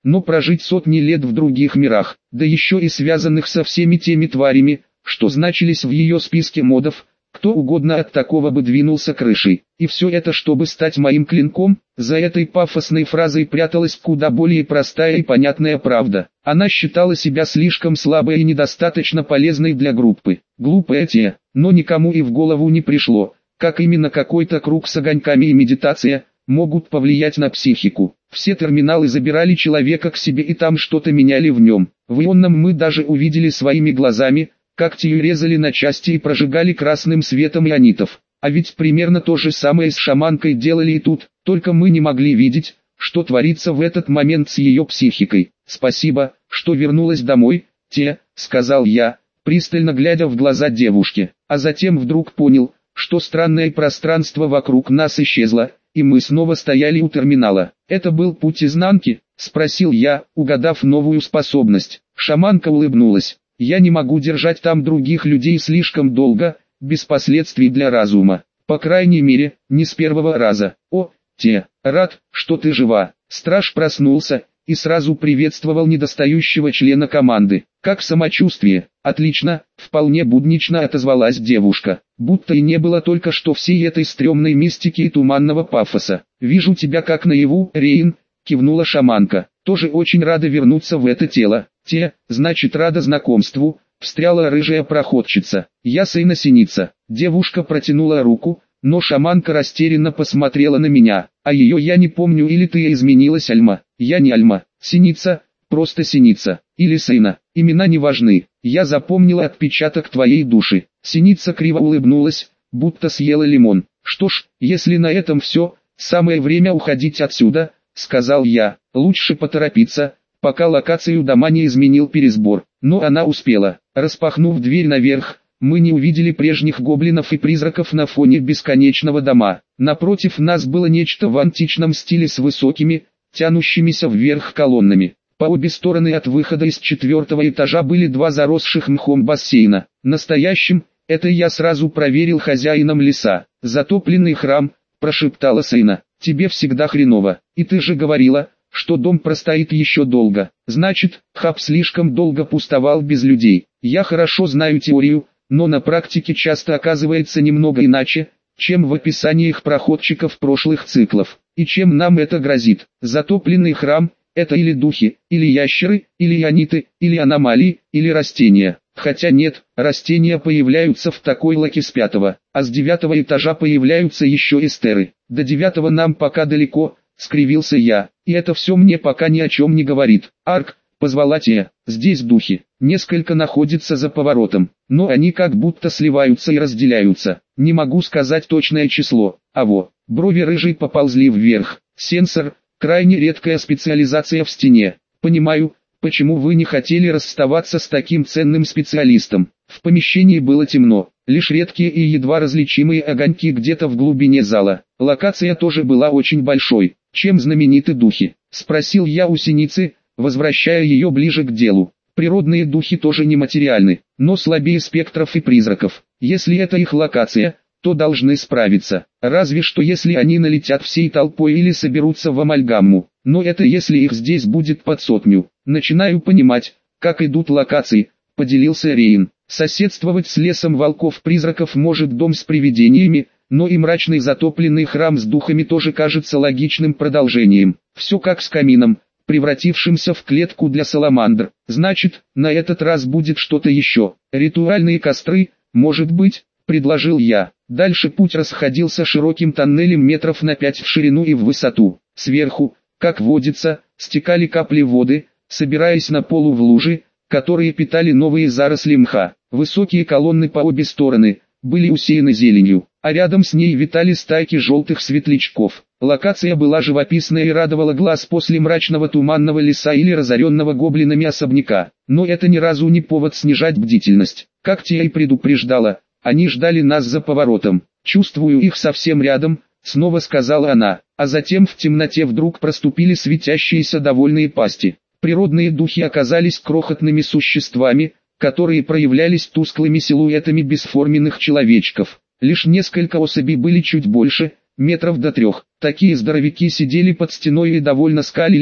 но прожить сотни лет в других мирах, да еще и связанных со всеми теми тварями, что значились в ее списке модов, кто угодно от такого бы двинулся крышей. И все это чтобы стать моим клинком. За этой пафосной фразой пряталась куда более простая и понятная правда. Она считала себя слишком слабой и недостаточно полезной для группы. Глупая те, но никому и в голову не пришло, как именно какой-то круг с огоньками и медитация могут повлиять на психику. Все терминалы забирали человека к себе и там что-то меняли в нем. В ионном мы даже увидели своими глазами, как те резали на части и прожигали красным светом ионитов. А ведь примерно то же самое с шаманкой делали и тут, только мы не могли видеть, что творится в этот момент с ее психикой. «Спасибо, что вернулась домой, сказал я, пристально глядя в глаза девушки, а затем вдруг понял, что странное пространство вокруг нас исчезло, и мы снова стояли у терминала. «Это был путь изнанки?» – спросил я, угадав новую способность. Шаманка улыбнулась. «Я не могу держать там других людей слишком долго, без последствий для разума. По крайней мере, не с первого раза. О, рад, что ты жива». Страж проснулся и сразу приветствовал недостающего члена команды. «Как самочувствие?» «Отлично», вполне буднично отозвалась девушка, будто и не было только что всей этой стрёмной мистики и туманного пафоса. «Вижу тебя как наяву, Рейн», кивнула шаманка, «тоже очень рада вернуться в это тело». Значит рада знакомству», встряла рыжая проходчица. «Я Сейна Синица». Девушка протянула руку, но шаманка растерянно посмотрела на меня. «А ее я не помню, или ты изменилась, Альма?» «Я не Альма, Синица, просто Синица, или Сейна, имена не важны. Я запомнила отпечаток твоей души». Синица криво улыбнулась, будто съела лимон. «Что ж, если на этом все, самое время уходить отсюда», сказал я. «Лучше поторопиться, пока локацию дома не изменил пересбор». Но она успела. Распахнув дверь наверх, мы не увидели прежних гоблинов и призраков на фоне бесконечного дома. Напротив нас было нечто в античном стиле с высокими, тянущимися вверх колоннами. По обе стороны от выхода из 4-го этажа были два заросших мхом бассейна. Настоящим, это я сразу проверил хозяином леса. «Затопленный храм», прошептала Сейна. «Тебе всегда хреново, и ты же говорила, что дом простоит еще долго. Значит, хаб слишком долго пустовал без людей. Я хорошо знаю теорию, но на практике часто оказывается немного иначе, чем в описаниях проходчиков прошлых циклов. И чем нам это грозит? Затопленный храм – это или духи, или ящеры, или иониты, или аномалии, или растения. Хотя нет, растения появляются в такой локе с 5-го, а с 9-го этажа появляются еще эстеры. До 9-го нам пока далеко, скривился я, и это все мне пока ни о чем не говорит. Арк, позвала Тея, здесь духи, несколько находятся за поворотом, но они как будто сливаются и разделяются. Не могу сказать точное число, брови рыжей поползли вверх. Сенсор, крайне редкая специализация в стене. Понимаю, почему вы не хотели расставаться с таким ценным специалистом. В помещении было темно, лишь редкие и едва различимые огоньки где-то в глубине зала. Локация тоже была очень большой. «Чем знамениты духи?» – спросил я у Синицы, возвращая ее ближе к делу. «Природные духи тоже нематериальны, но слабее спектров и призраков. Если это их локация, то должны справиться. Разве что если они налетят всей толпой или соберутся в амальгамму. Но это если их здесь будет под 100. Начинаю понимать, как идут локации», – поделился Рейн. «Соседствовать с лесом волков-призраков может дом с привидениями, но и мрачный затопленный храм с духами тоже кажется логичным продолжением. Все как с камином, превратившимся в клетку для саламандр. Значит, на этот раз будет что-то еще. Ритуальные костры, может быть, предложил я. Дальше путь расходился широким тоннелем метров на 5 в ширину и в высоту. Сверху, как водится, стекали капли воды, собираясь на полу в лужи, которые питали новые заросли мха. Высокие колонны по обе стороны были усеяны зеленью, а рядом с ней витали стайки желтых светлячков. Локация была живописная и радовала глаз после мрачного туманного леса или разоренного гоблинами особняка. Но это ни разу не повод снижать бдительность. Как Тия и предупреждала, они ждали нас за поворотом. «Чувствую их совсем рядом», снова сказала она, а затем в темноте вдруг проступили светящиеся довольные пасти. Природные духи оказались крохотными существами, которые проявлялись тусклыми силуэтами бесформенных человечков. Лишь несколько особей были чуть больше, метров до 3. Такие здоровяки сидели под стеной и довольно скалились,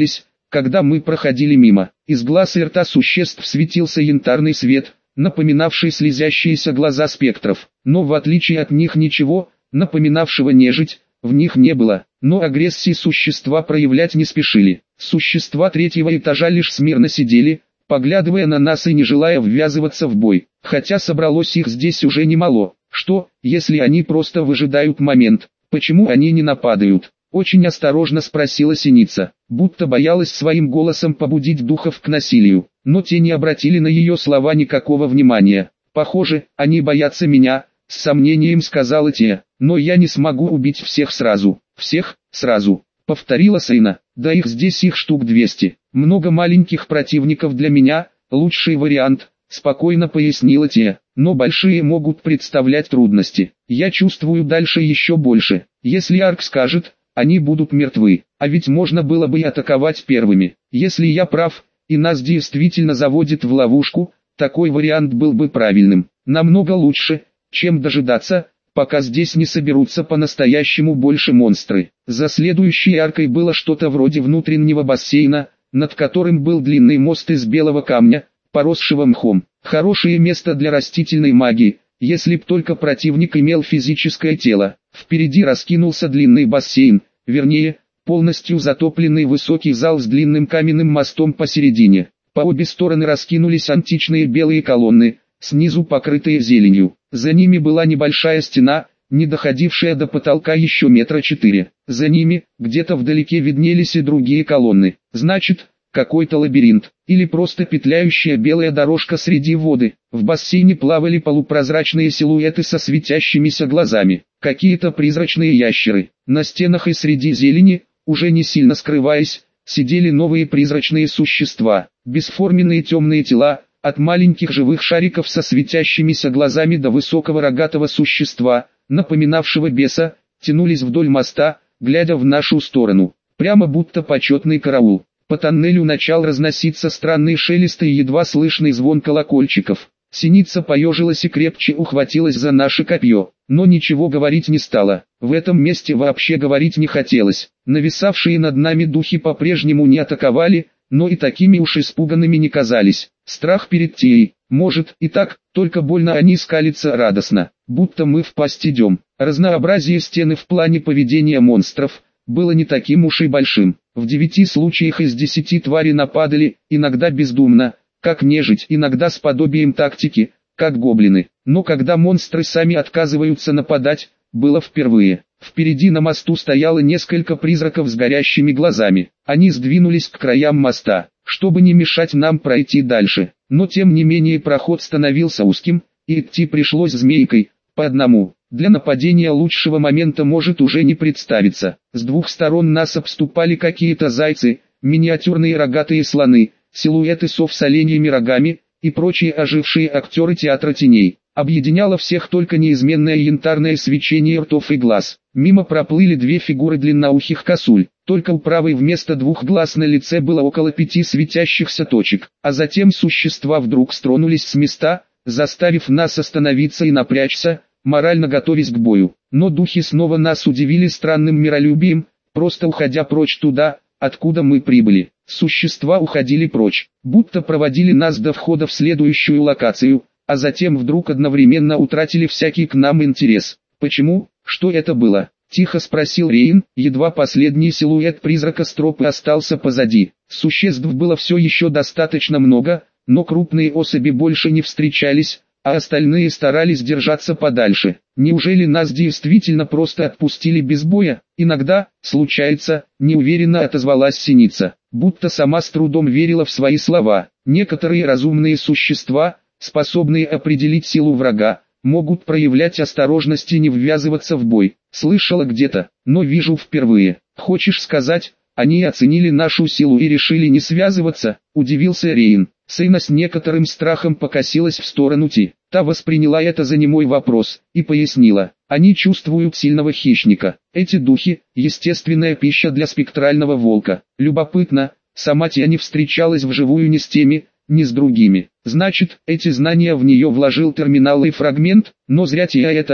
когда мы проходили мимо. Из глаз и рта существ светился янтарный свет, напоминавший слезящиеся глаза спектров. Но в отличие от них ничего, напоминавшего нежить, в них не было. Но агрессии существа проявлять не спешили. Существа третьего этажа лишь смирно сидели, поглядывая на нас и не желая ввязываться в бой. Хотя собралось их здесь уже немало. Что, если они просто выжидают момент? Почему они не нападают? Очень осторожно спросила Синица, будто боялась своим голосом побудить духов к насилию. Но те не обратили на ее слова никакого внимания. «Похоже, они боятся меня», — с сомнением сказала те. «Но я не смогу убить всех сразу». «Всех, сразу», — повторила Сейна. «Да их здесь штук 200. Много маленьких противников для меня, лучший вариант», — спокойно пояснила те. «Но большие могут представлять трудности. Я чувствую дальше еще больше. Если Арк скажет, они будут мертвы. А ведь можно было бы и атаковать первыми. Если я прав, и нас действительно заводит в ловушку, такой вариант был бы правильным. Намного лучше, чем дожидаться, пока здесь не соберутся по-настоящему больше монстры». За следующей аркой было что-то вроде внутреннего бассейна, над которым был длинный мост из белого камня, поросшего мхом. Хорошее место для растительной магии, если б только противник имел физическое тело. Впереди раскинулся длинный бассейн, вернее, полностью затопленный высокий зал с длинным каменным мостом посередине. По обе стороны раскинулись античные белые колонны, снизу покрытые зеленью. За ними была небольшая стена, не доходившая до потолка еще 4 метра. За ними, где-то вдалеке виднелись и другие колонны. Значит, какой-то лабиринт, или просто петляющая белая дорожка среди воды. В бассейне плавали полупрозрачные силуэты со светящимися глазами, какие-то призрачные ящеры. На стенах и среди зелени, уже не сильно скрываясь, сидели новые призрачные существа, бесформенные темные тела, от маленьких живых шариков со светящимися глазами до высокого рогатого существа, напоминавшего беса, тянулись вдоль моста, глядя в нашу сторону, прямо будто почетный караул. По тоннелю начал разноситься странный шелест и едва слышный звон колокольчиков. Синица поежилась и крепче ухватилась за наше копье, но ничего говорить не стала. В этом месте вообще говорить не хотелось. Нависавшие над нами духи по-прежнему не атаковали, но и такими уж испуганными не казались. Страх перед Тией, может и так, только больно они скалятся радостно, будто мы в пасть идем. Разнообразие стены в плане поведения монстров было не таким уж и большим. В 9 случаях из 10 твари нападали, иногда бездумно, как нежить, иногда с подобием тактики, как гоблины. Но когда монстры сами отказываются нападать, было впервые. Впереди на мосту стояло несколько призраков с горящими глазами. Они сдвинулись к краям моста, чтобы не мешать нам пройти дальше. Но тем не менее проход становился узким, и идти пришлось змейкой, по одному. Для нападения лучшего момента может уже не представиться. С двух сторон нас обступали какие-то зайцы, миниатюрные рогатые слоны, силуэты сов с оленьими рогами и прочие ожившие актеры театра теней. Объединяло всех только неизменное янтарное свечение ртов и глаз. Мимо проплыли 2 фигуры длинноухих косуль. Только у правой вместо 2 глаз на лице было около 5 светящихся точек. А затем существа вдруг стронулись с места, заставив нас остановиться и напрячься, морально готовясь к бою. Но духи снова нас удивили странным миролюбием, просто уходя прочь туда, откуда мы прибыли. Существа уходили прочь, будто проводили нас до входа в следующую локацию, а затем вдруг одновременно утратили всякий к нам интерес. Почему? Что это было? Тихо спросил Рейн, едва последний силуэт призрака с тропы остался позади. Существ было все еще достаточно много, но крупные особи больше не встречались, а остальные старались держаться подальше. Неужели нас действительно просто отпустили без боя? Иногда, случается, неуверенно отозвалась Синица, будто сама с трудом верила в свои слова. Некоторые разумные существа, способные определить силу врага, могут проявлять осторожность и не ввязываться в бой. Слышала где-то, но вижу впервые. Хочешь сказать, они оценили нашу силу и решили не связываться? Удивился Рейн. Сейна с некоторым страхом покосилась в сторону Ти. Та восприняла это за немой вопрос и пояснила. Они чувствуют сильного хищника. Эти духи – естественная пища для спектрального волка. Любопытно, сама Тия не встречалась вживую ни с теми, ни с другими. Значит, эти знания в нее вложил терминал и фрагмент, но зря Тия это,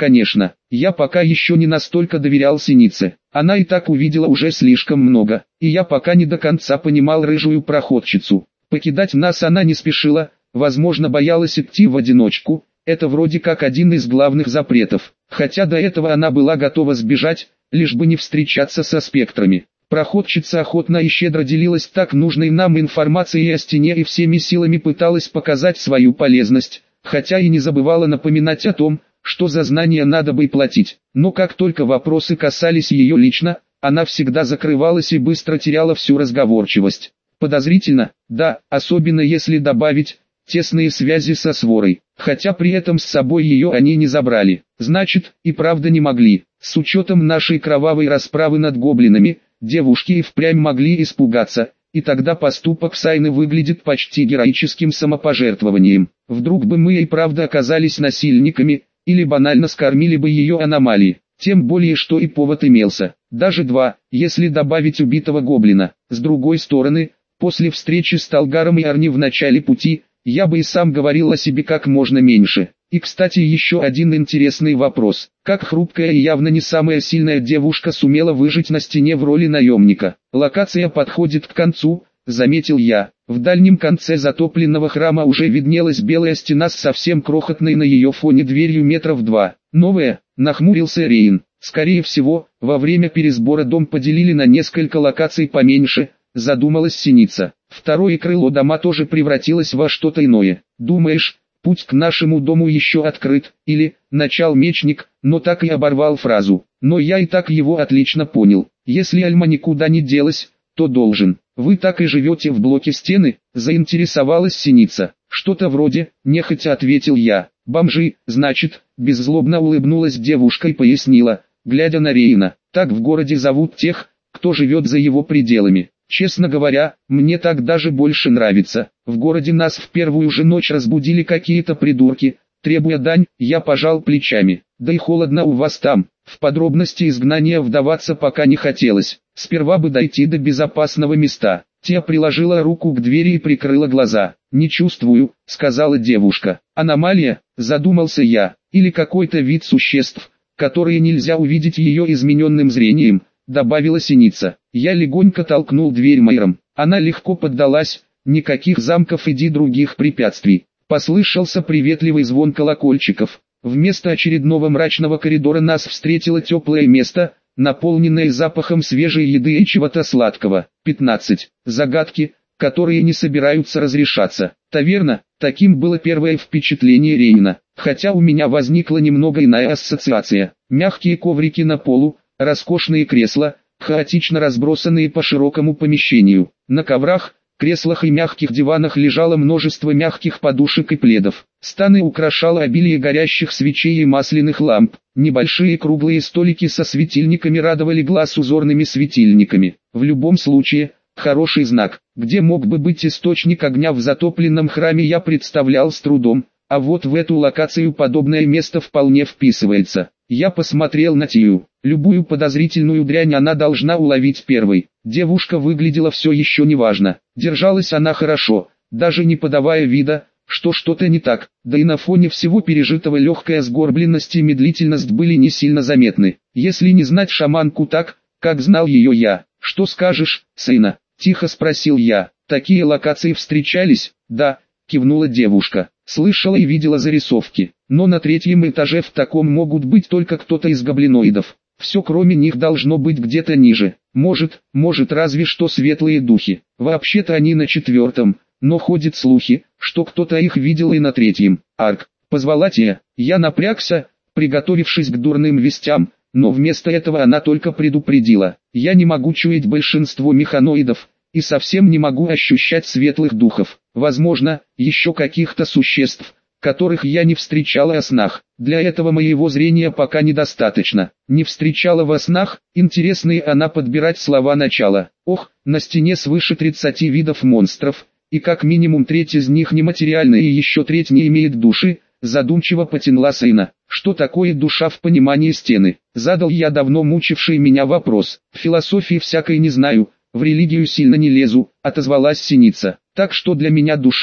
конечно, я пока еще не настолько доверял Синице. Она и так увидела уже слишком много, и я пока не до конца понимал рыжую проходчицу. Покидать нас она не спешила, возможно боялась идти в одиночку, это вроде как один из главных запретов, хотя до этого она была готова сбежать, лишь бы не встречаться со спектрами. Проходчица охотно и щедро делилась так нужной нам информацией о стене и всеми силами пыталась показать свою полезность, хотя и не забывала напоминать о том, что за знания надо бы и платить. Но как только вопросы касались ее лично, она всегда закрывалась и быстро теряла всю разговорчивость. Подозрительно, да, особенно если добавить тесные связи со сворой, хотя при этом с собой ее они не забрали. Значит, и правда не могли. С учетом нашей кровавой расправы над гоблинами, девушки и впрямь могли испугаться, и тогда поступок Сайны выглядит почти героическим самопожертвованием. Вдруг бы мы и правда оказались насильниками, или банально скормили бы ее аномалии. Тем более что и повод имелся, даже два, если добавить убитого гоблина. С другой стороны, после встречи с Талгаром и Арни в начале пути, я бы и сам говорил о себе как можно меньше. И кстати еще один интересный вопрос. Как хрупкая и явно не самая сильная девушка сумела выжить на стене в роли наемника? Локация подходит к концу, заметил я. В дальнем конце затопленного храма уже виднелась белая стена с совсем крохотной на ее фоне дверью метров 2. Новая, нахмурился Рейн. Скорее всего, во время пересбора дом поделили на несколько локаций поменьше, задумалась Синица. Второе крыло дома тоже превратилось во что-то иное. Думаешь, путь к нашему дому еще открыт, или, начал мечник, но так и оборвал фразу. Но я и так его отлично понял. Если Альма никуда не делась, то должен. Вы так и живете в блоке стены, заинтересовалась Синица. Что-то вроде, нехотя ответил я. Бомжи, значит, беззлобно улыбнулась девушка и пояснила, глядя на Рейна. Так в городе зовут тех, кто живет за его пределами. Честно говоря, мне так даже больше нравится. В городе нас в первую же ночь разбудили какие-то придурки, требуя дань, я пожал плечами. Да и холодно у вас там. В подробности изгнания вдаваться пока не хотелось. Сперва бы дойти до безопасного места. Тия приложила руку к двери и прикрыла глаза. «Не чувствую», — сказала девушка. «Аномалия?» — задумался я. «Или какой-то вид существ, которые нельзя увидеть ее измененным зрением», — добавила Синица. Я легонько толкнул дверь Майром. Она легко поддалась, никаких замков и других препятствий. Послышался приветливый звон колокольчиков. Вместо очередного мрачного коридора нас встретило теплое место, наполненное запахом свежей еды и чего-то сладкого. 15. Загадки, которые не собираются разрешаться. Таверна, таким было первое впечатление Рейна. Хотя у меня возникла немного иная ассоциация. Мягкие коврики на полу, роскошные кресла, хаотично разбросанные по широкому помещению. На коврах, креслах и мягких диванах лежало множество мягких подушек и пледов. Станы украшало обилие горящих свечей и масляных ламп. Небольшие круглые столики со светильниками радовали глаз узорными светильниками. В любом случае, хороший знак. Где мог бы быть источник огня в затопленном храме, я представлял с трудом, а вот в эту локацию подобное место вполне вписывается. Я посмотрел на Тию. Любую подозрительную дрянь она должна уловить первой. Девушка выглядела все еще неважно. Держалась она хорошо, даже не подавая вида, что что-то не так. Да и на фоне всего пережитого легкая сгорбленность и медлительность были не сильно заметны. Если не знать шаманку так, как знал ее я. «Что скажешь, сына?» – тихо спросил я. «Такие локации встречались?» «Да», – кивнула девушка. «Слышала и видела зарисовки. Но на третьем этаже в таком могут быть только кто-то из гоблиноидов. Все кроме них должно быть где-то ниже. Может разве что светлые духи. Вообще-то они на четвертом, но ходят слухи, что кто-то их видел и на третьем. Арк, позвала Тия. Я напрягся, приготовившись к дурным вестям, но вместо этого она только предупредила. Я не могу чуять большинство механоидов, и совсем не могу ощущать светлых духов. Возможно, еще каких-то существ, которых я не встречала во снах. Для этого моего зрения пока недостаточно. Не встречала во снах, интересные она подбирать слова начала. Ох, на стене свыше 30 видов монстров, и как минимум треть из них нематериальные и еще треть не имеет души, задумчиво потянула сына. Что такое душа в понимании стены? Задал я давно мучивший меня вопрос. Философии всякой не знаю, в религию сильно не лезу, отозвалась Синица. Так что для меня душа –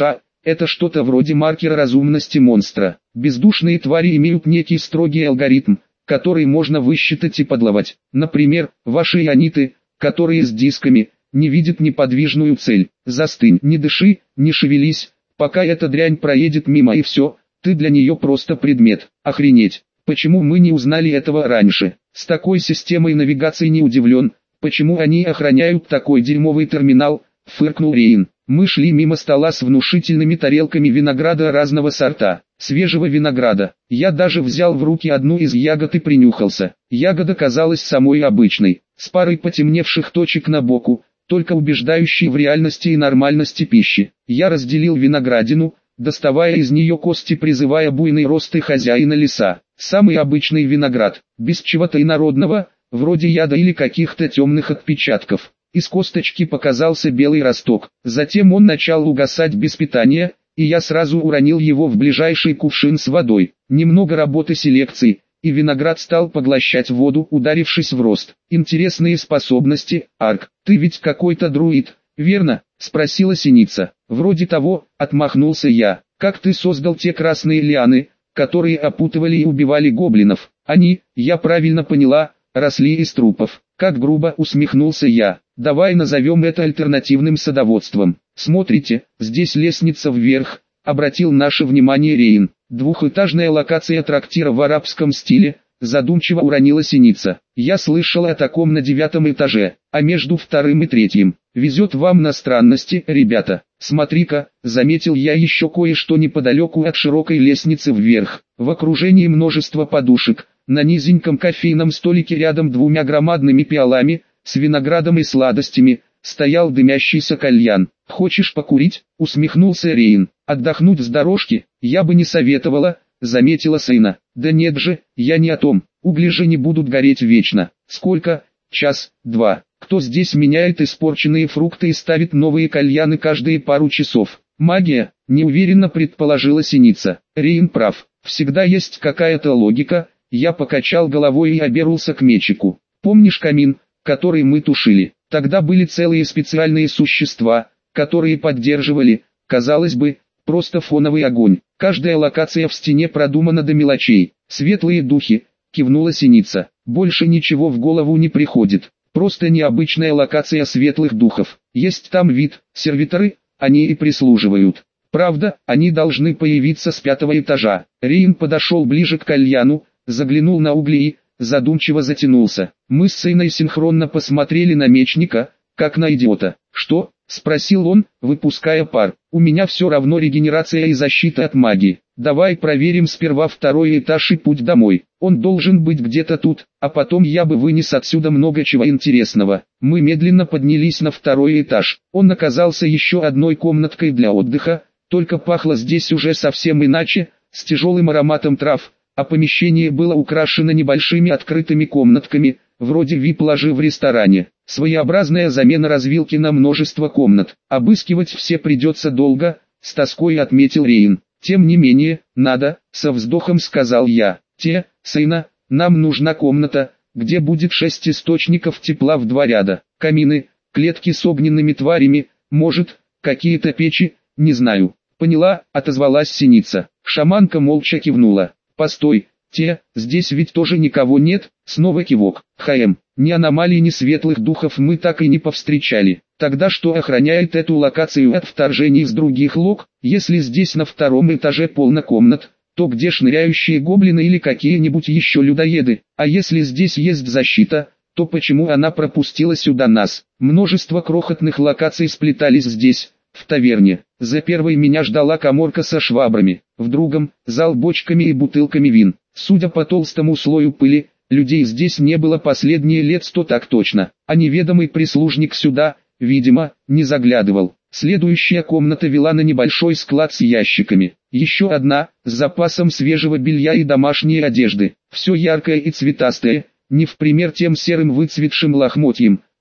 Это что-то вроде маркера разумности монстра. Бездушные твари имеют некий строгий алгоритм, который можно высчитать и подловать. Например, ваши иониты, которые с дисками, не видят неподвижную цель. Застынь, не дыши, не шевелись, пока эта дрянь проедет мимо и все, ты для нее просто предмет. Охренеть, почему мы не узнали этого раньше? С такой системой навигации не удивлен, почему они охраняют такой дерьмовый терминал, фыркнул Рейн. Мы шли мимо стола с внушительными тарелками винограда разного сорта, свежего винограда. Я даже взял в руки одну из ягод и принюхался. Ягода казалась самой обычной, с парой потемневших точек на боку, только убеждающей в реальности и нормальности пищи. Я разделил виноградину, доставая из нее кости, призывая буйный рост и хозяина леса. Самый обычный виноград, без чего-то инородного, вроде яда или каких-то темных отпечатков. Из косточки показался белый росток, затем он начал угасать без питания, и я сразу уронил его в ближайший кувшин с водой. Немного работы селекции, и виноград стал поглощать воду, ударившись в рост. Интересные способности, Арк. Ты ведь какой-то друид, верно? Спросила Синица. Вроде того, отмахнулся я. Как ты создал те красные лианы, которые опутывали и убивали гоблинов? Они, я правильно поняла, росли из трупов. Как грубо, усмехнулся я. Давай назовем это альтернативным садоводством. Смотрите, здесь лестница вверх, обратил наше внимание Рейн. Двухэтажная локация трактира в арабском стиле, задумчиво уронила Синица. Я слышал о таком на 9 этаже, а между 2 и 3. Везет вам на странности, ребята. Смотри-ка, заметил я еще кое-что неподалеку от широкой лестницы вверх. В окружении множества подушек, на низеньком кофейном столике рядом 2 громадными пиалами, с виноградом и сладостями, стоял дымящийся кальян. «Хочешь покурить?» — усмехнулся Рейн. «Отдохнуть с дорожки? Я бы не советовала», — заметила Сейна. «Да нет же, я не о том. Угли же не будут гореть вечно. Сколько? Час-два. Кто здесь меняет испорченные фрукты и ставит новые кальяны каждые пару часов? Магия?» — неуверенно предположила Синица. Рейн прав. Всегда есть какая-то логика. Я покачал головой и обернулся к мечику. «Помнишь камин, который мы тушили? Тогда были целые специальные существа, которые поддерживали, казалось бы, просто фоновый огонь. Каждая локация в стене продумана до мелочей. Светлые духи», — кивнула Синица. «Больше ничего в голову не приходит. Просто необычная локация светлых духов. Есть там вид, сервиторы, они и прислуживают. Правда, они должны появиться с 5 этажа». Рейн подошел ближе к кальяну, заглянул на угли и задумчиво затянулся. Мы с Сейной синхронно посмотрели на мечника, как на идиота. «Что?» — спросил он, выпуская пар. «У меня все равно регенерация и защита от магии. Давай проверим сперва 2 этаж и путь домой. Он должен быть где-то тут, а потом я бы вынес отсюда много чего интересного». Мы медленно поднялись на 2 этаж. Он оказался еще одной комнаткой для отдыха, только пахло здесь уже совсем иначе, с тяжелым ароматом трав, а помещение было украшено небольшими открытыми комнатками, вроде вип-ложи в ресторане. Своеобразная замена развилки на множество комнат. Обыскивать все придется долго, с тоской отметил Рейн. «Тем не менее, надо», — со вздохом сказал я. «Сейна, нам нужна комната, где будет 6 источников тепла в 2 ряда, камины, клетки с огненными тварями, может, какие-то печи, не знаю». «Поняла», — отозвалась Синица. Шаманка молча кивнула. «Постой, здесь ведь тоже никого нет», — снова кивок. Ни аномалий, ни светлых духов мы так и не повстречали. Тогда что охраняет эту локацию от вторжений из других лок? Если здесь на 2 этаже полно комнат, то где шныряющие гоблины или какие-нибудь еще людоеды? А если здесь есть защита, то почему она пропустила сюда нас? Множество крохотных локаций сплетались здесь, в таверне. За первой меня ждала каморка со швабрами, в другом – зал бочками и бутылками вин. Судя по толстому слою пыли, людей здесь не было последние лет 100 так точно, а неведомый прислужник сюда, видимо, не заглядывал. Следующая комната вела на небольшой склад с ящиками. Еще одна, с запасом свежего белья и домашней одежды. Все яркое и цветастое, не в пример тем серым выцветшим лохмотьям,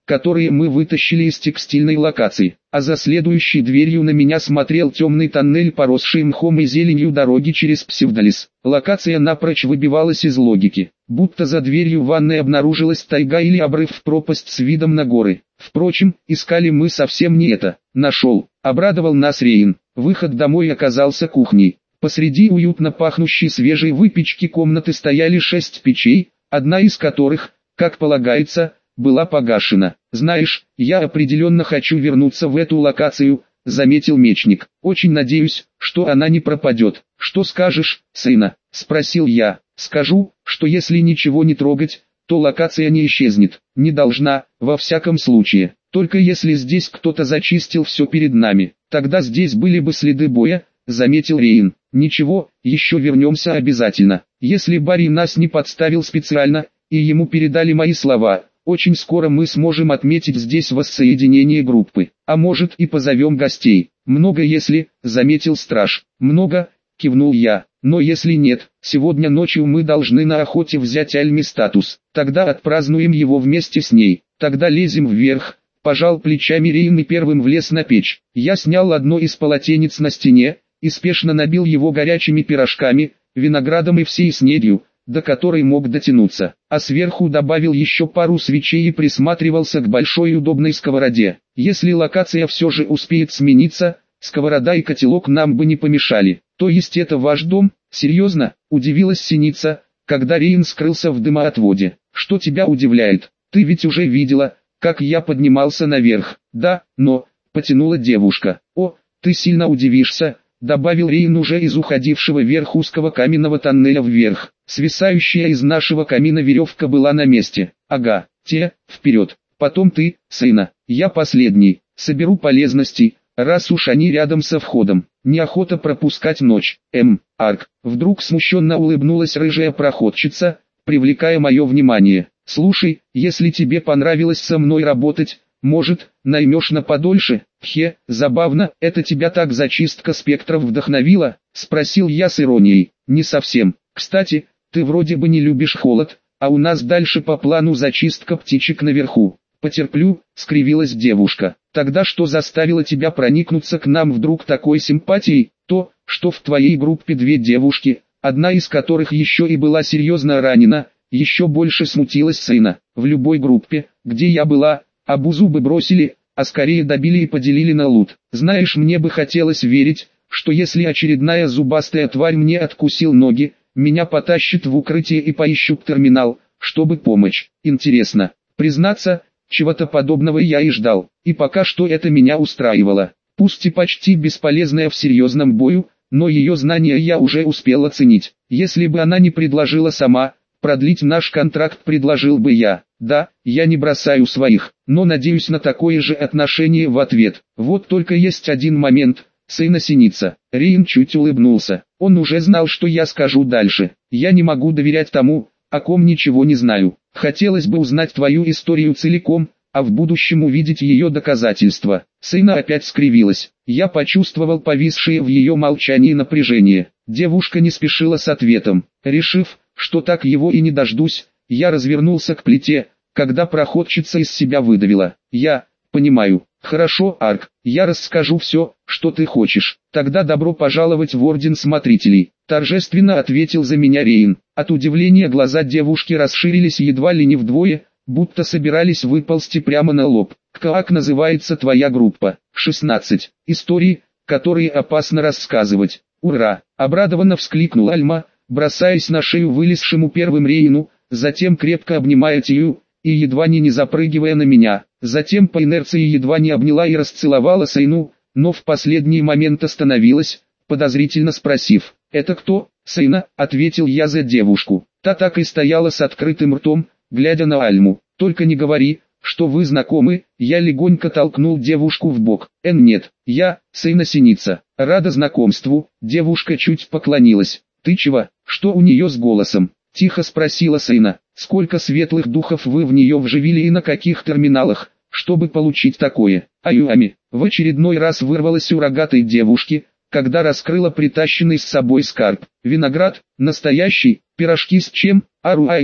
которые мы вытащили из текстильной локации, а за следующей дверью на меня смотрел темный тоннель, поросший мхом и зеленью дороги через псевдолес. Локация напрочь выбивалась из логики, будто за дверью ванной обнаружилась тайга или обрыв в пропасть с видом на горы. Впрочем, искали мы совсем не это. Нашел, обрадовал нас Рейн. Выход домой оказался кухней. Посреди уютно пахнущей свежей выпечки комнаты стояли 6 печей, одна из которых, как полагается, была погашена. «Знаешь, я определенно хочу вернуться в эту локацию», — заметил мечник. «Очень надеюсь, что она не пропадет». «Что скажешь, сына?» — спросил я. «Скажу, что если ничего не трогать, то локация не исчезнет. Не должна, во всяком случае. Только если здесь кто-то зачистил все перед нами, тогда здесь были бы следы боя», — заметил Рейн. «Ничего, еще вернемся обязательно. Если Барри нас не подставил специально, и ему передали мои слова, очень скоро мы сможем отметить здесь воссоединение группы. А может и позовем гостей. Много если», — заметил страж. «Много», — кивнул я. «Но если нет, сегодня ночью мы должны на охоте взять Альми статус. Тогда отпразднуем его вместе с ней. Тогда лезем вверх». Пожал плечами Рейн и первым влез на печь. Я снял одно из полотенец на стене и спешно набил его горячими пирожками, виноградом и всей снедью, до которой мог дотянуться, а сверху добавил еще пару свечей и присматривался к большой и удобной сковороде. Если локация все же успеет смениться, сковорода и котелок нам бы не помешали. «То есть это ваш дом? Серьезно?» – удивилась Синица, когда Рейн скрылся в дымоотводе. «Что тебя удивляет? Ты ведь уже видела, как я поднимался наверх». «Да, но...» – потянула девушка. «О, ты сильно удивишься», — добавил Рейн уже из уходившего вверх узкого каменного тоннеля вверх. Свисающая из нашего камина веревка была на месте. «Ага, вперед. Потом ты, сына. Я последний. Соберу полезности, раз уж они рядом со входом. Неохота пропускать ночь. Арк». Вдруг смущенно улыбнулась рыжая проходчица, привлекая мое внимание. «Слушай, если тебе понравилось со мной работать, может, наймешь на подольше?» Забавно, это тебя так зачистка спектров вдохновила?» — спросил я с иронией. «Не совсем. Кстати, ты вроде бы не любишь холод, а у нас дальше по плану зачистка птичек наверху». «Потерплю», — скривилась девушка. «Тогда что заставило тебя проникнуться к нам вдруг такой симпатией?» «То, что в твоей группе 2 девушки, одна из которых еще и была серьезно ранена, еще больше смутилась сына. В любой группе, где я была, Абузу бы бросили, а скорее добили и поделили на лут. Знаешь, мне бы хотелось верить, что если очередная зубастая тварь мне откусил ноги, меня потащат в укрытие и поищут терминал, чтобы помочь. Интересно, признаться, чего-то подобного я и ждал, и пока что это меня устраивало. Пусть и почти бесполезная в серьезном бою, но ее знания я уже успел оценить. Если бы она не предложила сама, продлить наш контракт предложил бы я. Да, я не бросаю своих, но надеюсь на такое же отношение в ответ. Вот только есть один момент, сына Синица. Рейн чуть улыбнулся. Он уже знал, что я скажу дальше. Я не могу доверять тому, о ком ничего не знаю. Хотелось бы узнать твою историю целиком, а в будущем увидеть ее доказательства. Сына опять скривилась. Я почувствовал повисшее в ее молчании напряжение. Девушка не спешила с ответом. Решив, что так его и не дождусь, я развернулся к плите, когда проходчица из себя выдавила. «Я понимаю. Хорошо, Арк, я расскажу все, что ты хочешь. Тогда добро пожаловать в Орден Смотрителей», — торжественно ответил за меня Рейн. От удивления глаза девушки расширились едва ли не вдвое, будто собирались выползти прямо на лоб. «Как называется твоя группа?» 16. Истории, которые опасно рассказывать. «Ура!» — обрадованно вскликнул Альма, бросаясь на шею вылезшему первым Рейну, затем крепко обнимая Тию, и едва не запрыгивая на меня, затем по инерции едва не обняла и расцеловала Сейну, но в последний момент остановилась, подозрительно спросив: «Это кто?» «Сейна», — ответил я за девушку. Та так и стояла с открытым ртом, глядя на Альму. «Только не говори, что вы знакомы», — я легонько толкнул девушку в бок. «Нет, я, Сейна Синица, рада знакомству», — девушка чуть поклонилась. «Ты чего? Что у нее с голосом?» — тихо спросила Сейна. «Сколько светлых духов вы в нее вживили и на каких терминалах, чтобы получить такое?» «Аюами», — в очередной раз вырвалась у рогатой девушки, когда раскрыла притащенный с собой скарб. «Виноград, настоящий, пирожки с чем? Аруайнай».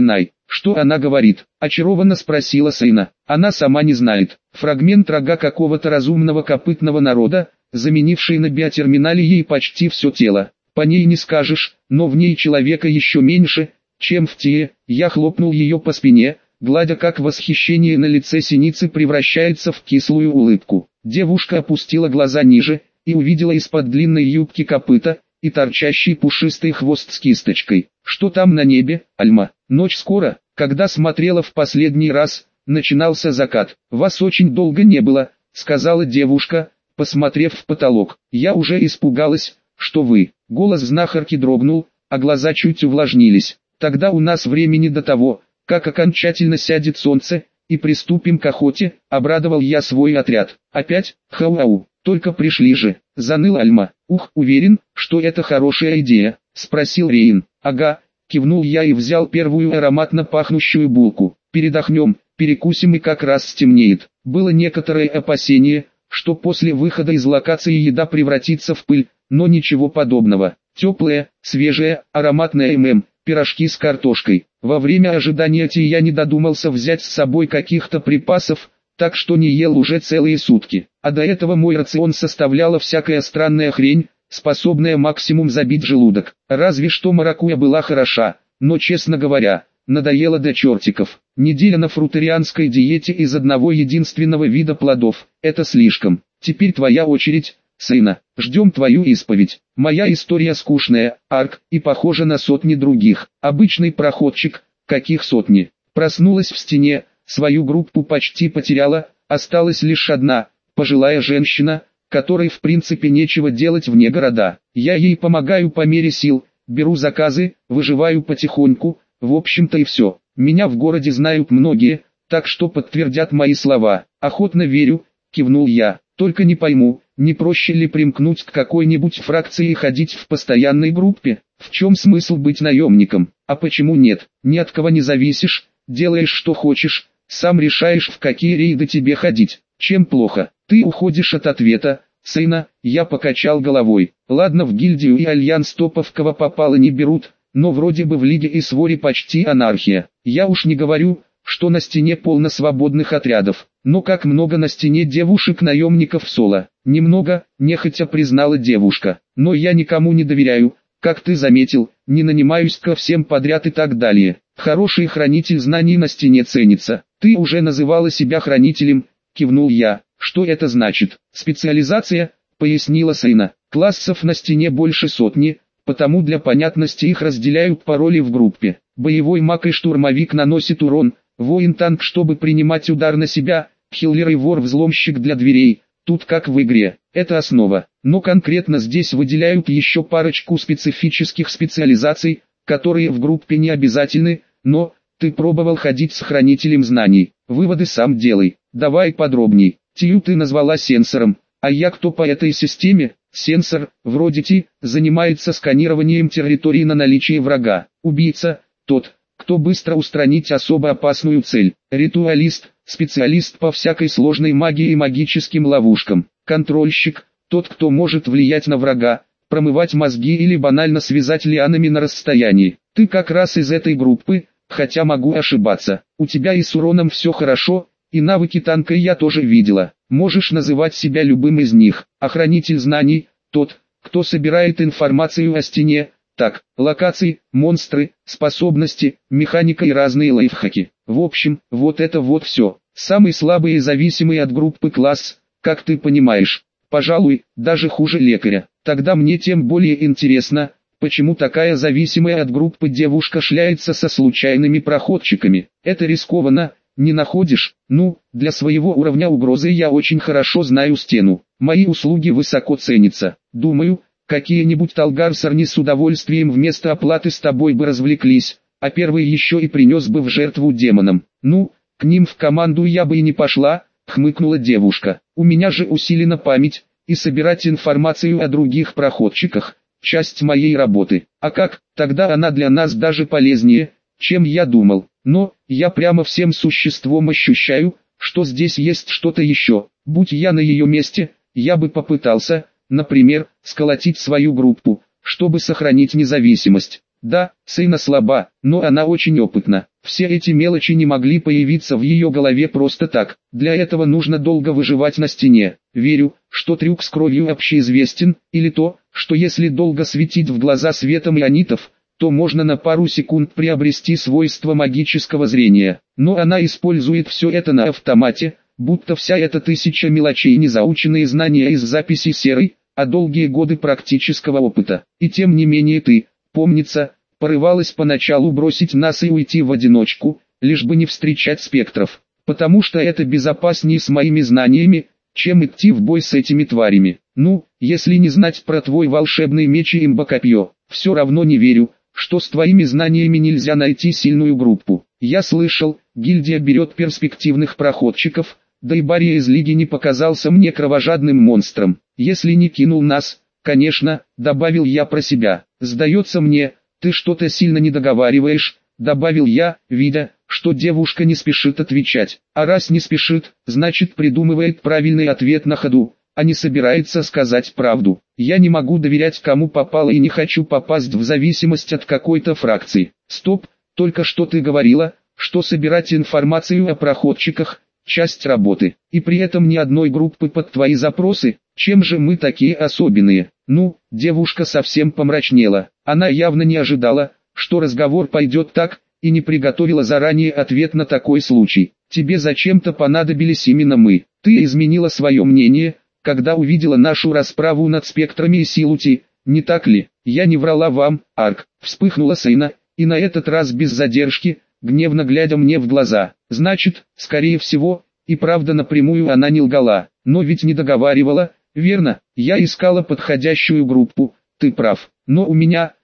Что она говорит? Очарованно спросила сына. Она сама не знает. Фрагмент рога какого-то разумного копытного народа, заменивший на биотерминале ей почти все тело. По ней не скажешь, но в ней человека еще меньше, чем в те. Я хлопнул ее по спине, гладя, как восхищение на лице синицы превращается в кислую улыбку. Девушка опустила глаза ниже и увидела из-под длинной юбки копыта и торчащий пушистый хвост с кисточкой. Что там на небе, Альма? Ночь скоро. Когда смотрела в последний раз, начинался закат. Вас очень долго не было, сказала девушка, посмотрев в потолок. Я уже испугалась, что вы. Голос знахарки дрогнул, а глаза чуть увлажнились. Тогда у нас времени до того, как окончательно сядет солнце, и приступим к охоте, обрадовал я свой отряд. Опять, хау-ау, только пришли же, заныла Альма. Ух, уверен, что это хорошая идея, спросил Рейн. Ага, кивнул я и взял первую ароматно пахнущую булку. Передохнем, перекусим и как раз стемнеет. Было некоторое опасение, что после выхода из локации еда превратится в пыль, но ничего подобного. Теплая, свежая, ароматная пирожки с картошкой. Во время ожидания я не додумался взять с собой каких-то припасов, так что не ел уже целые сутки. А до этого мой рацион составляла всякая странная хрень, способная максимум забить желудок. Разве что маракуйя была хороша, но, честно говоря, надоело до чертиков. Неделя на фрутарианской диете из одного единственного вида плодов – это слишком. Теперь твоя очередь, сына. Ждем твою исповедь. Моя история скучная, Арк, и похожа на сотни других. Обычный проходчик, каких сотни. Проснулась в стене, свою группу почти потеряла, осталась лишь одна, пожилая женщина, которой в принципе нечего делать вне города. Я ей помогаю по мере сил, беру заказы, выживаю потихоньку, в общем-то и все. Меня в городе знают многие, так что подтвердят мои слова. Охотно верю, кивнул я. Только не пойму, не проще ли примкнуть к какой-нибудь фракции и ходить в постоянной группе? В чем смысл быть наемником? А почему нет? Ни от кого не зависишь, делаешь что хочешь, сам решаешь, в какие рейды тебе ходить. Чем плохо? Ты уходишь от ответа, сына. Я покачал головой. Ладно, в гильдию и альянс топов кого попало не берут, но вроде бы в лиге и своре почти анархия. Я уж не говорю, что на стене полно свободных отрядов. Но как много на стене девушек-наемников в соло. Немного, нехотя признала девушка. Но я никому не доверяю, как ты заметил, не нанимаюсь ко всем подряд и так далее. Хороший хранитель знаний на стене ценится. Ты уже называла себя хранителем, кивнул я. Что это значит? Специализация, пояснила сына. Классов на стене больше сотни, потому для понятности их разделяют по роли в группе. Боевой маг и штурмовик наносит урон, воин-танк, чтобы принимать удар на себя, хиллер и вор-взломщик для дверей. Тут как в игре, это основа. Но конкретно здесь выделяют еще парочку специфических специализаций, которые в группе не обязательны, но ты пробовал ходить с хранителем знаний. Выводы сам делай. Давай подробней. Тию ты назвала сенсором, а я кто по этой системе? Сенсор, вроде Ти, занимается сканированием территории на наличие врага. Убийца, тот, кто быстро устранить особо опасную цель. Ритуалист, специалист по всякой сложной магии и магическим ловушкам. Контрольщик, тот, кто может влиять на врага, промывать мозги или банально связать лианами на расстоянии. Ты как раз из этой группы, хотя могу ошибаться. У тебя и с уроном все хорошо, и навыки танка я тоже видела. Можешь называть себя любым из них. Охранитель знаний, тот, кто собирает информацию о стене. Так, локации, монстры, способности, механика и разные лайфхаки. В общем, вот это вот все. Самый слабый и зависимый от группы класс, как ты понимаешь. Пожалуй, даже хуже лекаря. Тогда мне тем более интересно, почему такая зависимая от группы девушка шляется со случайными проходчиками. Это рискованно, не находишь? Ну, для своего уровня угрозы я очень хорошо знаю стену. Мои услуги высоко ценятся. Думаю, какие-нибудь талгарсарни с удовольствием вместо оплаты с тобой бы развлеклись, а первый еще и принес бы в жертву демонам. Ну, к ним в команду я бы и не пошла, хмыкнула девушка. У меня же усилена память, и собирать информацию о других проходчиках – часть моей работы. А как, тогда она для нас даже полезнее, чем я думал. Но, я прямо всем существом ощущаю, что здесь есть что-то еще. Будь я на ее месте, я бы попытался, например, сколотить свою группу, чтобы сохранить независимость. Да, Сейна слаба, но она очень опытна. Все эти мелочи не могли появиться в ее голове просто так. Для этого нужно долго выживать на стене. Верю, что трюк с кровью общеизвестен, или то, что если долго светить в глаза светом ионитов, то можно на пару секунд приобрести свойства магического зрения. Но она использует все это на автомате, будто вся эта тысяча мелочей не заученные знания из записей серой, а долгие годы практического опыта. И тем не менее ты, помнится, порывалась поначалу бросить нас и уйти в одиночку, лишь бы не встречать спектров, потому что это безопаснее с моими знаниями, чем идти в бой с этими тварями. Ну, если не знать про твой волшебный меч и имбокопье, все равно не верю, что с твоими знаниями нельзя найти сильную группу. Я слышал, гильдия берет перспективных проходчиков, да и Барри из Лиги не показался мне кровожадным монстром. Если не кинул нас, конечно, добавил я про себя. Сдается мне, ты что-то сильно не договариваешь, добавил я, видя, что девушка не спешит отвечать. А раз не спешит, значит придумывает правильный ответ на ходу, а не собирается сказать правду. Я не могу доверять кому попало и не хочу попасть в зависимость от какой-то фракции. Стоп, только что ты говорила, что собирать информацию о проходчиках – часть работы, и при этом ни одной группы под твои запросы. Чем же мы такие особенные? Ну, девушка совсем помрачнела. Она явно не ожидала, что разговор пойдет так, и не приготовила заранее ответ на такой случай. Тебе зачем-то понадобились именно мы. Ты изменила свое мнение, когда увидела нашу расправу над спектрами и Силути, не так ли? Я не врала вам, Арк. Вспыхнула Сейна, и на этот раз без задержки, гневно глядя мне в глаза. Значит, скорее всего, и правда напрямую она не лгала, но ведь не договаривала, верно? Я искала подходящую группу, ты прав, но у меня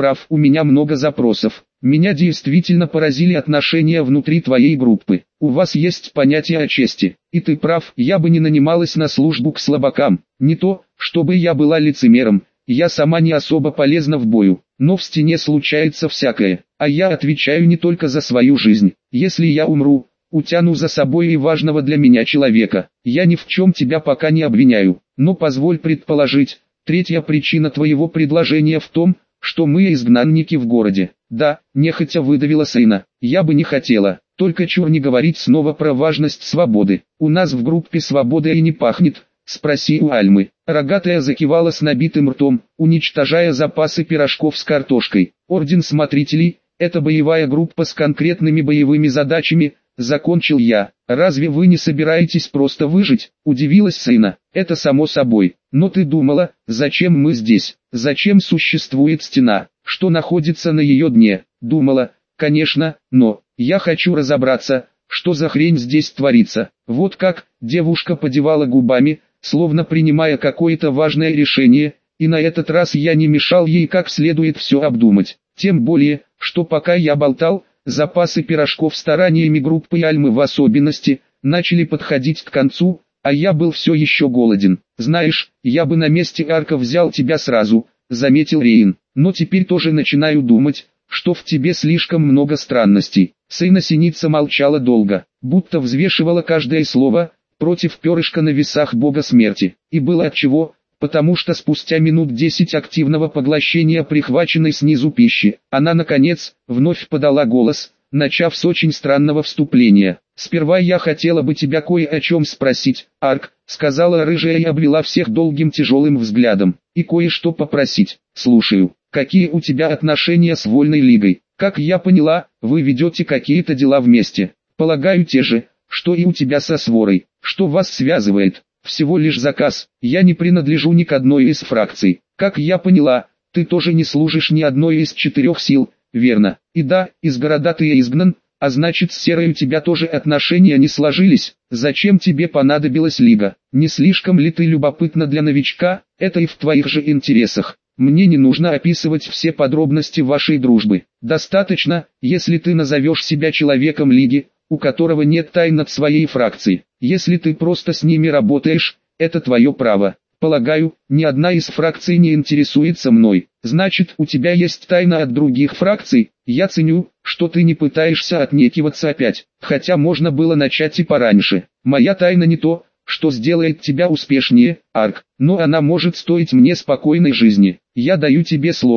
много запросов. Меня действительно поразили отношения внутри твоей группы. У вас есть понятие о чести, и ты прав, я бы не нанималась на службу к слабакам. Не то, чтобы я была лицемером, я сама не особо полезна в бою, но в стене случается всякое, а я отвечаю не только за свою жизнь. Если я умру, утяну за собой и важного для меня человека. Я ни в чем тебя пока не обвиняю, но позволь предположить, третья причина твоего предложения в том, что мы изгнанники в городе. Да, нехотя выдавила Сейна. Я бы не хотела, только чур не говорить снова про важность свободы. У нас в группе свобода и не пахнет, спроси у Альмы. Рогатая закивала с набитым ртом, уничтожая запасы пирожков с картошкой. Орден Смотрителей – это боевая группа с конкретными боевыми задачами, закончил я. Разве вы не собираетесь просто выжить? Удивилась Сейна. Это само собой. Но ты думала, зачем мы здесь? Зачем существует стена? Что находится на ее дне? Думала, конечно, но я хочу разобраться, что за хрень здесь творится. Вот как, девушка подевала губами, словно принимая какое-то важное решение, и на этот раз я не мешал ей как следует все обдумать. Тем более, что пока я болтал, запасы пирожков стараниями группы Альмы в особенности, начали подходить к концу, а я был все еще голоден. Знаешь, я бы на месте Арка взял тебя сразу, заметил Рейн, но теперь тоже начинаю думать, что в тебе слишком много странностей. Сейна Синица молчала долго, будто взвешивала каждое слово, против перышка на весах бога смерти. И было отчего, потому что спустя минут 10 активного поглощения прихваченной снизу пищи, она наконец, вновь подала голос, начав с очень странного вступления. «Сперва я хотела бы тебя кое о чем спросить, Арк», — сказала рыжая и обвела всех долгим тяжелым взглядом, — «и кое-что попросить. Слушаю. Какие у тебя отношения с Вольной Лигой? Как я поняла, вы ведете какие-то дела вместе. Полагаю, те же, что и у тебя со Сворой. Что вас связывает? Всего лишь заказ. Я не принадлежу ни к одной из фракций. Как я поняла, ты тоже не служишь ни одной из 4 сил, верно? И да, из города ты изгнан, а значит с Серой у тебя тоже отношения не сложились. Зачем тебе понадобилась Лига? Не слишком ли ты любопытна для новичка? Это и в твоих же интересах. Мне не нужно описывать все подробности вашей дружбы. Достаточно, если ты назовешь себя человеком Лиги, у которого нет тайн от своей фракции. Если ты просто с ними работаешь, это твое право. Полагаю, ни одна из фракций не интересуется мной. Значит, у тебя есть тайна от других фракций. Я ценю, что ты не пытаешься отнекиваться опять. Хотя можно было начать и пораньше. Моя тайна не то, что сделает тебя успешнее, Арк, но она может стоить мне спокойной жизни. Я даю тебе слово,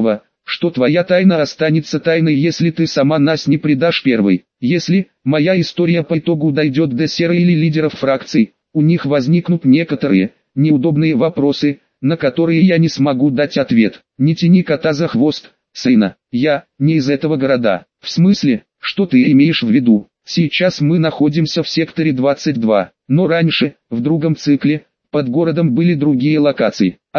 что твоя тайна останется тайной, если ты сама нас не предашь первой. Если моя история по итогу дойдет до серой или лидеров фракций, у них возникнут некоторые неудобные вопросы, на которые я не смогу дать ответ. Не тяни кота за хвост, сына. Я не из этого города. В смысле, что ты имеешь в виду? Сейчас мы находимся в секторе 22, но раньше, в другом цикле, под городом были другие локации, а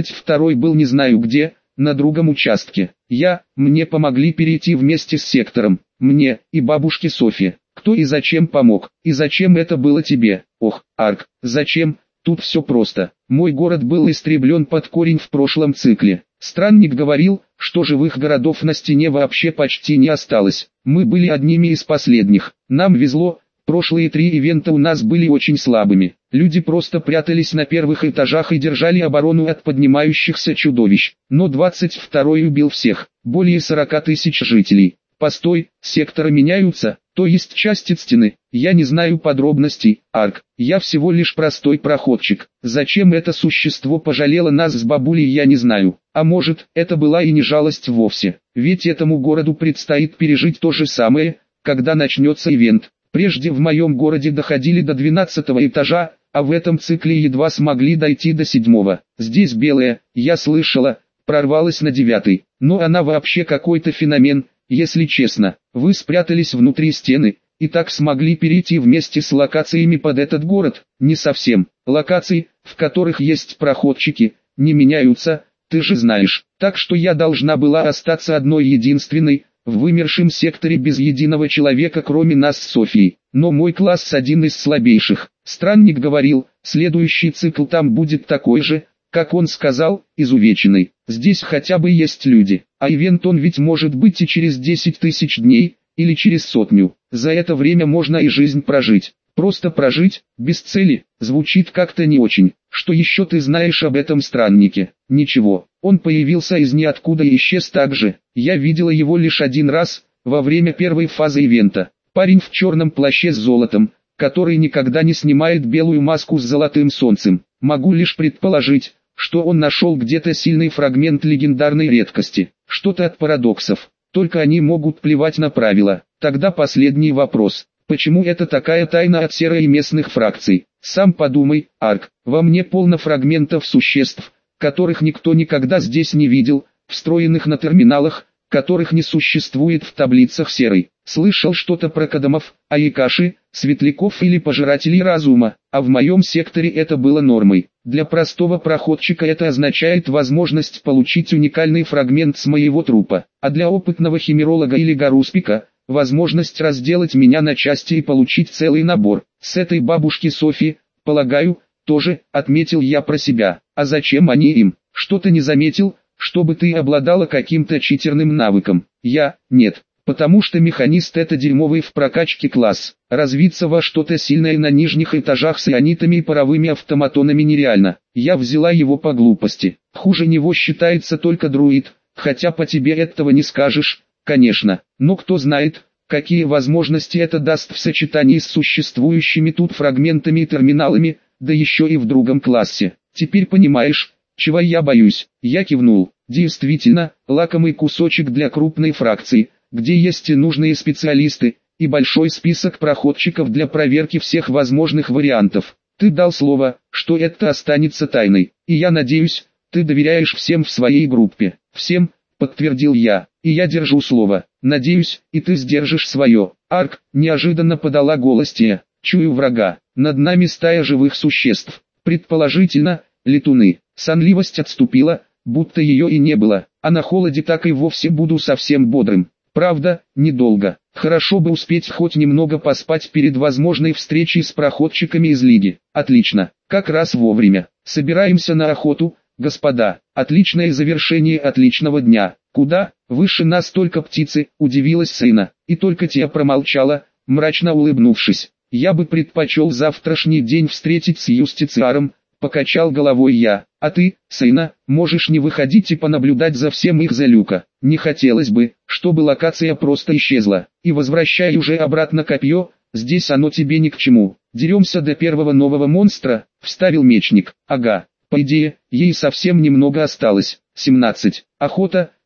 22 был не знаю где, на другом участке. Мне помогли перейти вместе с сектором, мне и бабушке Софье. Кто и зачем помог, и зачем это было тебе? Ох, Арк, зачем? Тут все просто. Мой город был истреблен под корень в прошлом цикле. Странник говорил, что живых городов на стене вообще почти не осталось. Мы были одними из последних. Нам везло, прошлые 3 ивента у нас были очень слабыми. Люди просто прятались на первых этажах и держали оборону от поднимающихся чудовищ. Но 22-й убил всех, более 40 тысяч жителей. Постой, секторы меняются, то есть части стены. Я не знаю подробностей, Арк. Я всего лишь простой проходчик. Зачем это существо пожалело нас с бабулей, я не знаю. А может, это была и не жалость вовсе. Ведь этому городу предстоит пережить то же самое, когда начнется ивент. Прежде в моем городе доходили до 12 этажа, а в этом цикле едва смогли дойти до 7. Здесь белая, я слышала, прорвалась на 9. Но она вообще какой-то феномен. Если честно, вы спрятались внутри стены, и так смогли перейти вместе с локациями под этот город. Не совсем. Локации, в которых есть проходчики, не меняются, ты же знаешь. Так что я должна была остаться одной единственной, в вымершем секторе без единого человека кроме нас с Софией. Но мой класс один из слабейших. Странник говорил, следующий цикл там будет такой же, как он сказал, изувеченный. Здесь хотя бы есть люди, а ивент он ведь может быть и через 10 тысяч дней, или через 100. За это время можно и жизнь прожить. Просто прожить, без цели, звучит как-то не очень. Что еще ты знаешь об этом страннике? Ничего, он появился из ниоткуда и исчез так же. Я видела его лишь один раз, во время первой фазы ивента. Парень в черном плаще с золотом, который никогда не снимает белую маску с золотым солнцем. Могу лишь предположить, что он нашел где-то сильный фрагмент легендарной редкости. Что-то от парадоксов. Только они могут плевать на правила. Тогда последний вопрос. Почему это такая тайна от серой и местных фракций? Сам подумай, Арк, во мне полно фрагментов существ, которых никто никогда здесь не видел, встроенных на терминалах, которых не существует в таблицах серой. Слышал что-то про кадамов, аикаши, светляков или пожирателей разума, а в моем секторе это было нормой. Для простого проходчика это означает возможность получить уникальный фрагмент с моего трупа, а для опытного химеролога или гаруспика – возможность разделать меня на части и получить целый набор. С этой бабушки Софи, полагаю, тоже, отметил я про себя. А зачем они им? Что-то не заметил, чтобы ты обладала каким-то читерным навыком. Нет. Потому что механист это дерьмовый в прокачке класс. Развиться во что-то сильное на нижних этажах с ионитами и паровыми автоматонами нереально. Я взяла его по глупости. Хуже него считается только друид, хотя по тебе этого не скажешь, конечно. Но кто знает, какие возможности это даст в сочетании с существующими тут фрагментами и терминалами, да еще и в другом классе. Теперь понимаешь, чего я боюсь? Я кивнул. Действительно, лакомый кусочек для крупной фракции, где есть и нужные специалисты, и большой список проходчиков для проверки всех возможных вариантов. Ты дал слово, что это останется тайной, и я надеюсь, ты доверяешь всем в своей группе. Всем, подтвердил я, и я держу слово. Надеюсь, и ты сдержишь свое. Арк, неожиданно подала голос Тия. Чую врага. Над нами стая живых существ. Предположительно, летуны. Сонливость отступила, будто ее и не было, а на холоде так и вовсе буду совсем бодрым. Правда, недолго. Хорошо бы успеть хоть немного поспать перед возможной встречей с проходчиками из лиги. Отлично, как раз вовремя. Собираемся на охоту, господа. Отличное завершение отличного дня. Куда? Выше нас только птицы, удивилась Сейна. И только Тия промолчала, мрачно улыбнувшись. Я бы предпочел завтрашний день встретить с Юстициаром, покачал головой я. А ты, Сейна, можешь не выходить и понаблюдать за всем их за люка. Не хотелось бы, чтобы локация просто исчезла. И возвращай уже обратно копье, здесь оно тебе ни к чему. Деремся до первого нового монстра, вставил мечник. Ага, по идее, ей совсем немного осталось. 17. Охота,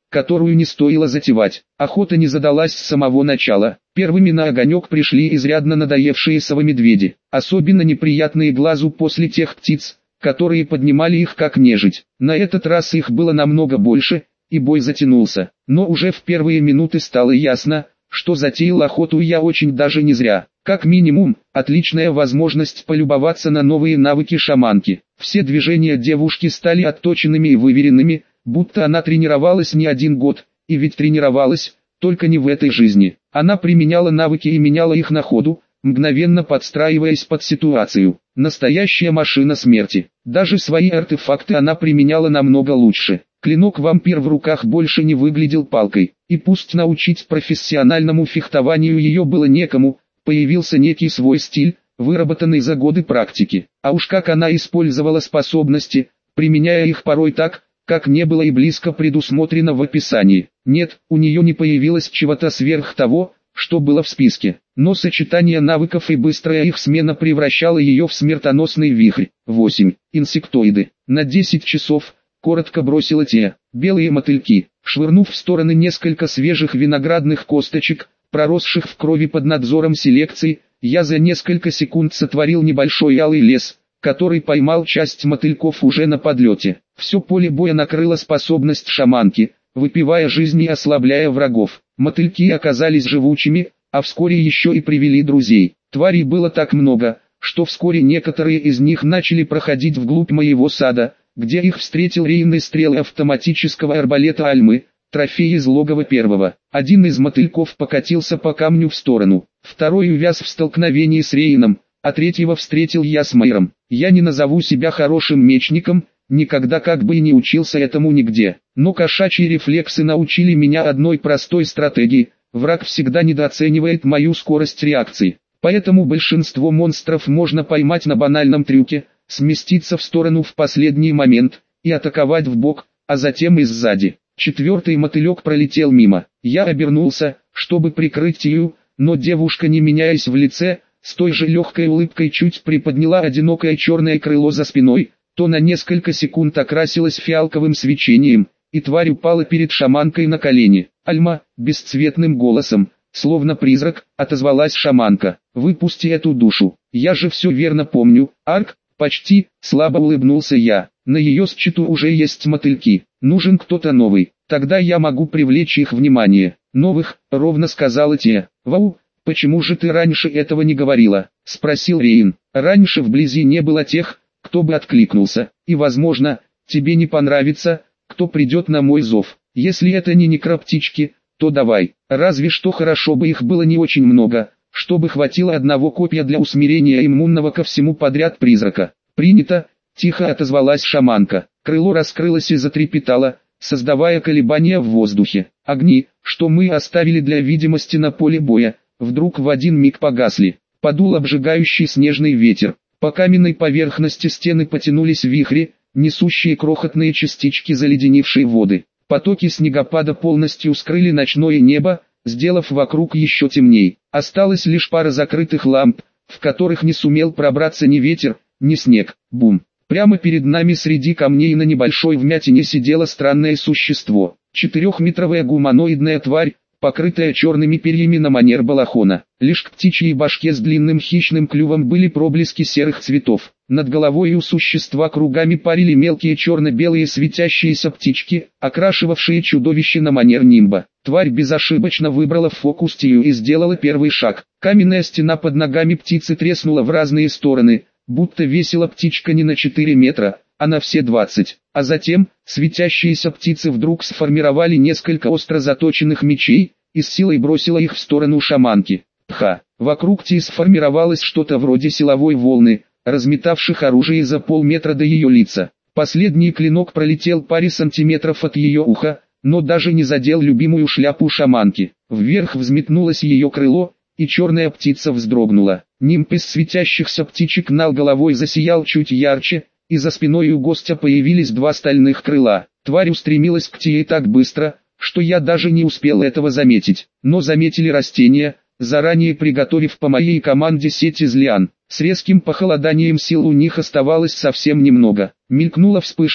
которую не стоило затевать. Охота не задалась с самого начала. Первыми на огонек пришли изрядно надоевшие совы-медведи, особенно неприятные глазу после тех птиц, которые поднимали их как нежить. На этот раз их было намного больше, и бой затянулся. Но уже в первые минуты стало ясно, что затеял охоту я очень даже не зря. Как минимум, отличная возможность полюбоваться на новые навыки шаманки. Все движения девушки стали отточенными и выверенными, будто она тренировалась не один год, и ведь тренировалась, только не в этой жизни. Она применяла навыки и меняла их на ходу, мгновенно подстраиваясь под ситуацию. Настоящая машина смерти. Даже свои артефакты она применяла намного лучше. Клинок-вампир в руках больше не выглядел палкой, и пусть научить профессиональному фехтованию ее было некому, появился некий свой стиль, выработанный за годы практики. А уж как она использовала способности, применяя их порой так, как не было и близко предусмотрено в описании. Нет, у нее не появилось чего-то сверх того, что было в списке, но сочетание навыков и быстрая их смена превращало ее в смертоносный вихрь. 8. Инсектоиды. На 10 часов, коротко бросила те, белые мотыльки, швырнув в стороны несколько свежих виноградных косточек, проросших в крови под надзором селекции, я за несколько секунд сотворил небольшой алый лес, который поймал часть мотыльков уже на подлете. Все поле боя накрыла способность шаманки, выпивая жизнь и ослабляя врагов. Мотыльки оказались живучими, а вскоре еще и привели друзей. Тварей было так много, что вскоре некоторые из них начали проходить вглубь моего сада, где их встретил рейный стрелы автоматического арбалета Альмы, трофей из логова первого. Один из мотыльков покатился по камню в сторону, второй увяз в столкновении с Рейном, а третьего встретил я с Майером. Я не назову себя хорошим мечником, никогда как бы и не учился этому нигде, но кошачьи рефлексы научили меня одной простой стратегии: враг всегда недооценивает мою скорость реакции. Поэтому большинство монстров можно поймать на банальном трюке, сместиться в сторону в последний момент и атаковать в бок, а затем и сзади. Четвертый мотылек пролетел мимо. Я обернулся, чтобы прикрыть ее, но девушка, не меняясь в лице, с той же легкой улыбкой чуть приподняла одинокое черное крыло за спиной, то на несколько секунд окрасилась фиалковым свечением, и тварь упала перед шаманкой на колени. «Альма», бесцветным голосом, словно призрак, отозвалась шаманка. «Выпусти эту душу, я же все верно помню». «Арк, почти», слабо улыбнулся я. «На ее счету уже есть мотыльки, нужен кто-то новый, тогда я могу привлечь их внимание». «Новых», ровно сказала те. «Вау, почему же ты раньше этого не говорила?» спросил Рейн. «Раньше вблизи не было тех, кто бы откликнулся, и возможно, тебе не понравится, кто придет на мой зов. Если это не некроптички, то давай, разве что хорошо бы их было не очень много, чтобы хватило одного копья для усмирения иммунного ко всему подряд призрака». «Принято», тихо отозвалась шаманка. Крыло раскрылось и затрепетало, создавая колебания в воздухе. Огни, что мы оставили для видимости на поле боя, вдруг в один миг погасли. Подул обжигающий снежный ветер. По каменной поверхности стены потянулись вихри, несущие крохотные частички заледеневшей воды. Потоки снегопада полностью скрыли ночное небо, сделав вокруг еще темней. Осталась лишь пара закрытых ламп, в которых не сумел пробраться ни ветер, ни снег. Бум! Прямо перед нами среди камней на небольшой вмятине сидело странное существо. 4-метровая гуманоидная тварь, покрытая черными перьями на манер балахона. Лишь к птичьей башке с длинным хищным клювом были проблески серых цветов. Над головой у существа кругами парили мелкие черно-белые светящиеся птички, окрашивавшие чудовище на манер нимба. Тварь безошибочно выбрала фокус Тию и сделала первый шаг. Каменная стена под ногами птицы треснула в разные стороны, будто весила птичка не на 4 метра, а на все 20. А затем, светящиеся птицы вдруг сформировали несколько остро заточенных мечей, и с силой бросила их в сторону шаманки. Пха! Вокруг Ти сформировалось что-то вроде силовой волны, разметавших оружие за полметра до ее лица. Последний клинок пролетел паре сантиметров от ее уха, но даже не задел любимую шляпу шаманки. Вверх взметнулось ее крыло, и черная птица вздрогнула. Нимб из светящихся птичек над головой засиял чуть ярче, и за спиной у гостя появились два стальных крыла. Тварь устремилась к Тие так быстро, что я даже не успел этого заметить. Но заметили растения, заранее приготовив по моей команде сеть из лиан. С резким похолоданием сил у них оставалось совсем немного. Мелькнула вспышка,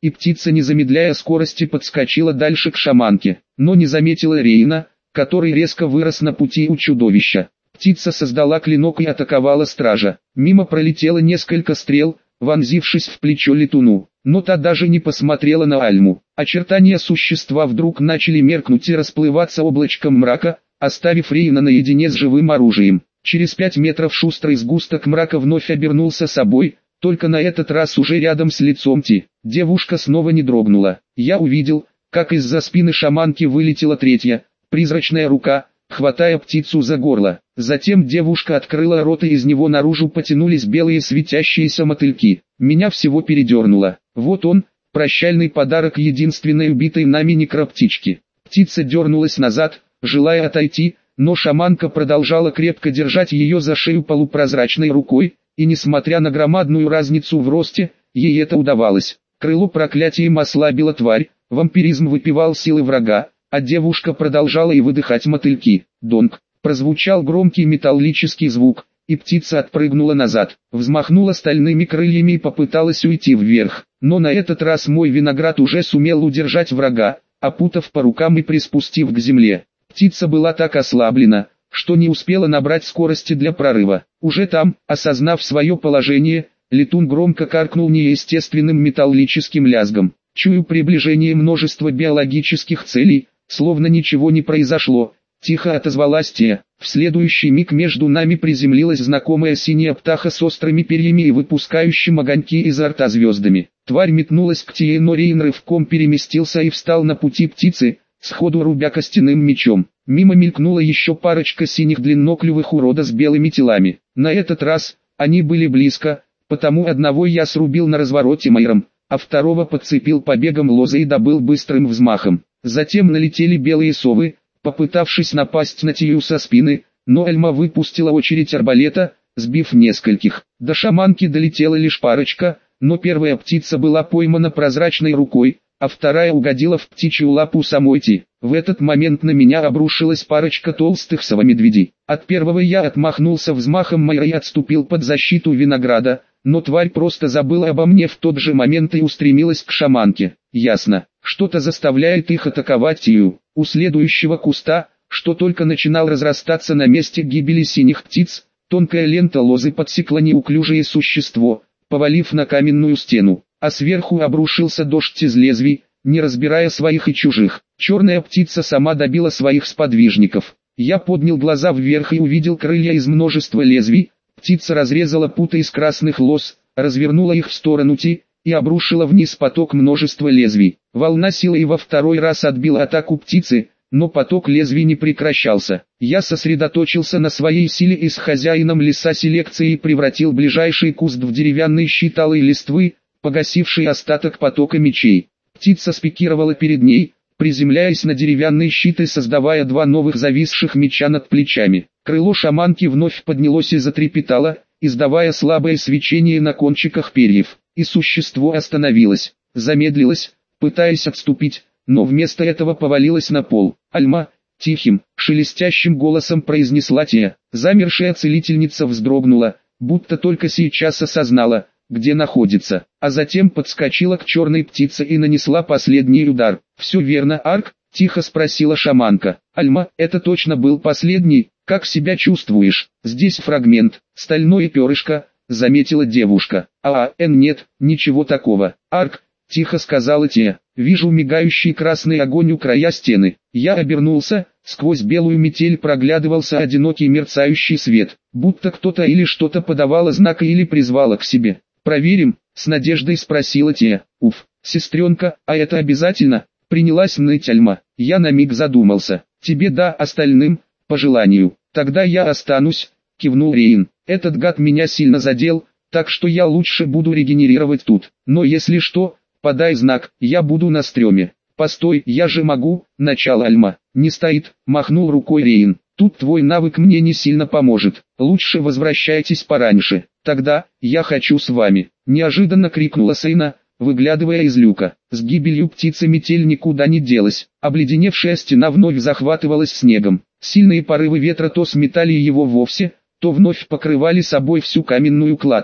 и птица, не замедляя скорости, подскочила дальше к шаманке, но не заметила Рейна, который резко вырос на пути у чудовища. Птица создала клинок и атаковала стража. Мимо пролетело несколько стрел, вонзившись в плечо летуну, но та даже не посмотрела на Альму. Очертания существа вдруг начали меркнуть и расплываться облачком мрака, оставив Рейна наедине с живым оружием. Через 5 метров шустрый сгусток мрака вновь обернулся собой, только на этот раз уже рядом с лицом Ти. Девушка снова не дрогнула. Я увидел, как из-за спины шаманки вылетела третья, призрачная рука, хватая птицу за горло. Затем девушка открыла рот, и из него наружу потянулись белые светящиеся мотыльки. Меня всего передернуло. Вот он, прощальный подарок единственной убитой нами некроптички. Птица дернулась назад, желая отойти, но шаманка продолжала крепко держать ее за шею полупрозрачной рукой, и несмотря на громадную разницу в росте, ей это удавалось. Крыло проклятием ослабило тварь, вампиризм выпивал силы врага, а девушка продолжала и выдыхать мотыльки. Донг. Прозвучал громкий металлический звук, и птица отпрыгнула назад, взмахнула стальными крыльями и попыталась уйти вверх. Но на этот раз мой виноград уже сумел удержать врага, опутав по рукам и приспустив к земле. Птица была так ослаблена, что не успела набрать скорости для прорыва. Уже там, осознав свое положение, летун громко каркнул неестественным металлическим лязгом. Чую приближение множества биологических целей, словно ничего не произошло. Тихо отозвалась Тея. В следующий миг между нами приземлилась знакомая синяя птаха с острыми перьями и выпускающим огоньки изо рта звездами. Тварь метнулась к Тее, но Рейн рывком переместился и встал на пути птицы, сходу рубя костяным мечом. Мимо мелькнула еще парочка синих длинноклювых уродов с белыми телами. На этот раз они были близко, потому одного я срубил на развороте майром, а второго подцепил побегом лозы и добыл быстрым взмахом. Затем налетели белые совы, попытавшись напасть на Тию со спины, но Альма выпустила очередь арбалета, сбив нескольких. До шаманки долетела лишь парочка, но первая птица была поймана прозрачной рукой, а вторая угодила в птичью лапу самой Ти. В этот момент на меня обрушилась парочка толстых совомедведей. От первого я отмахнулся взмахом майра и отступил под защиту винограда, но тварь просто забыла обо мне в тот же момент и устремилась к шаманке. Ясно, что-то заставляет их атаковать Тию. У следующего куста, что только начинал разрастаться на месте гибели синих птиц, тонкая лента лозы подсекла неуклюжее существо, повалив на каменную стену, а сверху обрушился дождь из лезвий, не разбирая своих и чужих. Черная птица сама добила своих сподвижников. Я поднял глаза вверх и увидел крылья из множества лезвий. Птица разрезала путы из красных лоз, развернула их в сторону Ти и обрушила вниз поток множества лезвий. Волна силы и во второй раз отбила атаку птицы, но поток лезвий не прекращался. Я сосредоточился на своей силе и с хозяином леса селекции превратил ближайший куст в деревянный щит алой листвы, погасивший остаток потока мечей. Птица спикировала перед ней, приземляясь на деревянный щит и создавая два новых зависших меча над плечами. Крыло шаманки вновь поднялось и затрепетало, издавая слабое свечение на кончиках перьев, и существо остановилось, замедлилось, пытаясь отступить, но вместо этого повалилось на пол. «Альма!» — тихим, шелестящим голосом произнесла Тея. Замершая целительница вздрогнула, будто только сейчас осознала, где находится, а затем подскочила к черной птице и нанесла последний удар. «Все верно, Арк?» — тихо спросила шаманка. «Альма, это точно был последний? Как себя чувствуешь?» «Здесь фрагмент, стальное перышко», — заметила девушка. Нет, ничего такого. Арк», — тихо сказала Тея. «Вижу мигающий красный огонь у края стены». Я обернулся, сквозь белую метель проглядывался одинокий мерцающий свет, будто кто-то или что-то подавало знак или призвало к себе. «Проверим?» — с надеждой спросила Тея. «Уф, сестренка, а это обязательно?» — принялась ныть Альма. Я на миг задумался. «Тебе да, остальным, по желанию». «Тогда я останусь», — кивнул Рейн. «Этот гад меня сильно задел, так что я лучше буду регенерировать тут. Но если что, подай знак, я буду на стреме». «Постой, я же могу», — начала Альма. «Не стоит», — махнул рукой Рейн. «Тут твой навык мне не сильно поможет. Лучше возвращайтесь пораньше. Тогда, я хочу с вами», — неожиданно крикнула Сейна, выглядывая из люка. С гибелью птицы метель никуда не делась. Обледеневшая стена вновь захватывалась снегом. Сильные порывы ветра то сметали его вовсе, то вновь покрывали собой всю каменную кладку.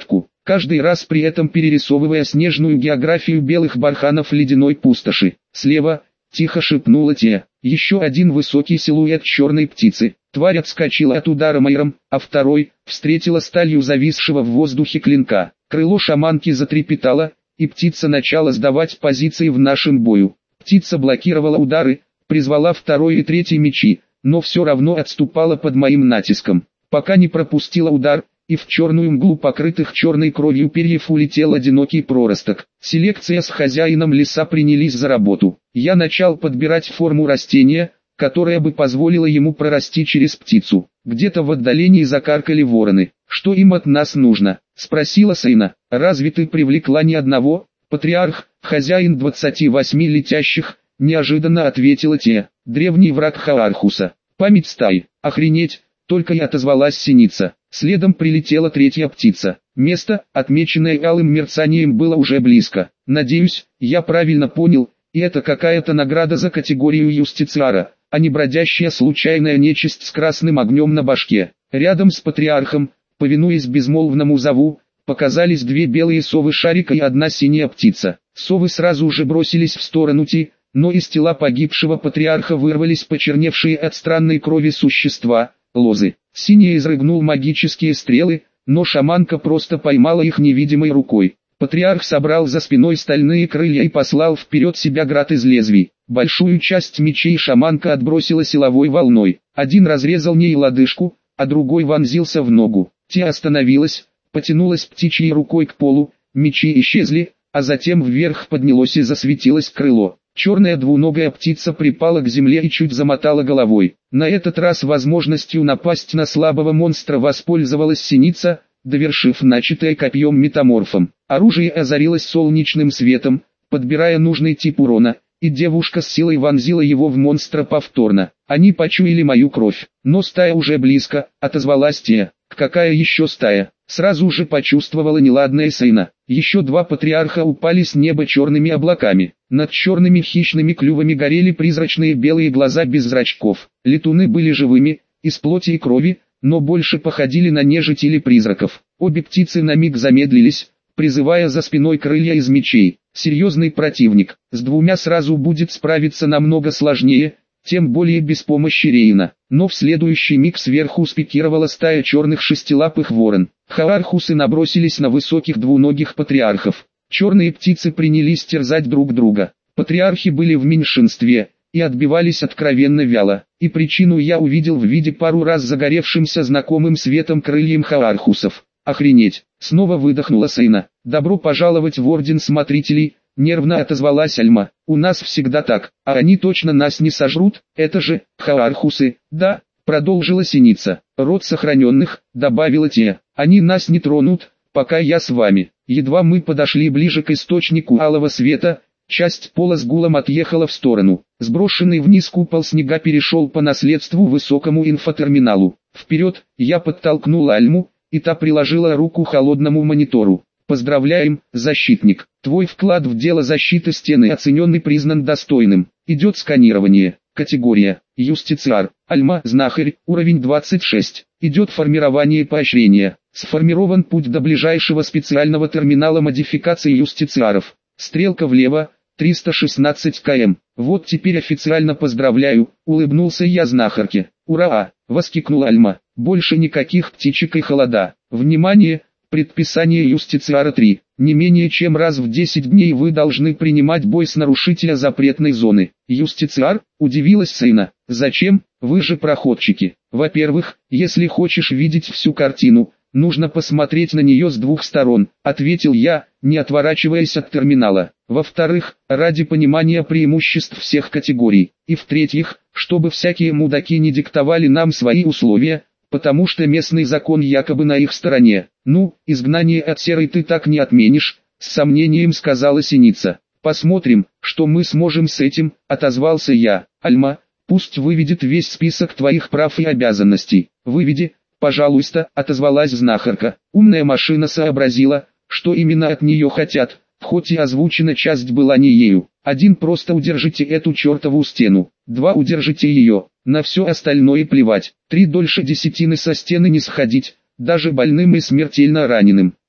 каждый раз при этом перерисовывая снежную географию белых барханов ледяной пустоши. Слева, тихо шепнула Тея, еще один высокий силуэт черной птицы. Тварь отскочила от удара майором, а второй встретила сталью зависшего в воздухе клинка. Крыло шаманки затрепетало, и птица начала сдавать позиции в нашем бою. Птица блокировала удары, призвала второй и третий мечи, но все равно отступала под моим натиском. Пока не пропустила удар, и в черную мглу покрытых черной кровью перьев улетел одинокий проросток. Селекция с хозяином леса принялись за работу. Я начал подбирать форму растения, которая бы позволила ему прорасти через птицу. Где-то в отдалении закаркали вороны. «Что им от нас нужно?» — спросила Сейна. «Разве ты привлекла ни одного?» «Патриарх, хозяин 28 летящих», — неожиданно ответила Тея. «Древний враг Хаархуса. Память стаи. Охренеть!» — только и отозвалась синица. Следом прилетела третья птица. Место, отмеченное алым мерцанием, было уже близко. «Надеюсь, я правильно понял, и это какая-то награда за категорию юстициара, а не бродящая случайная нечисть с красным огнем на башке». Рядом с патриархом, повинуясь безмолвному зову, показались две белые совы-шарика и одна синяя птица. Совы сразу же бросились в сторону Ти, но из тела погибшего патриарха вырвались почерневшие от странной крови существа, лозы. Синий изрыгнул магические стрелы, но шаманка просто поймала их невидимой рукой. Патриарх собрал за спиной стальные крылья и послал вперед себя град из лезвий. Большую часть мечей шаманка отбросила силовой волной. Один разрезал ей лодыжку, а другой вонзился в ногу. Те остановилась, потянулась птичьей рукой к полу, мечи исчезли, а затем вверх поднялось и засветилось крыло. Черная двуногая птица припала к земле и чуть замотала головой. На этот раз возможностью напасть на слабого монстра воспользовалась синица, довершив начатое копьем метаморфом. Оружие озарилось солнечным светом, подбирая нужный тип урона, и девушка с силой вонзила его в монстра повторно. Они почуяли мою кровь, но стая уже близко, отозвалась Тея. «Какая еще стая?» Сразу же почувствовала неладное Сейна. Еще два патриарха упали с неба черными облаками. Над черными хищными клювами горели призрачные белые глаза без зрачков. Летуны были живыми, из плоти и крови, но больше походили на нежить или призраков. Обе птицы на миг замедлились, призывая за спиной крылья из мечей. Серьезный противник, с двумя сразу будет справиться намного сложнее, тем более без помощи Рейна. Но в следующий миг сверху спикировала стая черных шестилапых ворон. Хаархусы набросились на высоких двуногих патриархов. Черные птицы принялись терзать друг друга. Патриархи были в меньшинстве и отбивались откровенно вяло. И причину я увидел в виде пару раз загоревшимся знакомым светом крыльям Хаархусов. «Охренеть!» — снова выдохнула Сейна. «Добро пожаловать в Орден Смотрителей!» — нервно отозвалась Альма. «У нас всегда так, а они точно нас не сожрут, это же Хаархусы, да?» — продолжила синица. «Род сохраненных», — добавила Тея. «Они нас не тронут, пока я с вами». Едва мы подошли ближе к источнику алого света, часть пола с гулом отъехала в сторону. Сброшенный вниз купол снега перешел по наследству высокому инфотерминалу. Вперед, я подтолкнул Альму, и та приложила руку к холодному монитору. «Поздравляем, защитник. Твой вклад в дело защиты стены оценен и признан достойным. Идет сканирование. Категория: Юстициар. Альма, знахарь, уровень 26. Идет формирование поощрения. Сформирован путь до ближайшего специального терминала модификации юстициаров. Стрелка влево, 316 км. Вот теперь официально поздравляю», — улыбнулся я знахарке. «Ура!» — воскликнула Альма. «Больше никаких птичек и холода. Внимание! Предписание Юстициара 3. Не менее чем раз в 10 дней вы должны принимать бой с нарушителя запретной зоны». «Юстициар?» — удивилась Сейна. «Зачем? Вы же проходчики. Во-первых, если хочешь видеть всю картину, нужно посмотреть на нее с двух сторон», — ответил я, не отворачиваясь от терминала. «Во-вторых, ради понимания преимуществ всех категорий. И в-третьих, чтобы всякие мудаки не диктовали нам свои условия, потому что местный закон якобы на их стороне». «Ну, изгнание от серой ты так не отменишь», — с сомнением сказала синица. «Посмотрим, что мы сможем с этим», — отозвался я. «Альма, пусть выведет весь список твоих прав и обязанностей». «Выведи, пожалуйста», — отозвалась знахарка. Умная машина сообразила, что именно от нее хотят, хоть и озвучена часть была не ею. 1. Просто удержите эту чертову стену. 2. Удержите ее, на все остальное плевать. 3. Дольше десятины со стены не сходить, даже больным и смертельно раненым.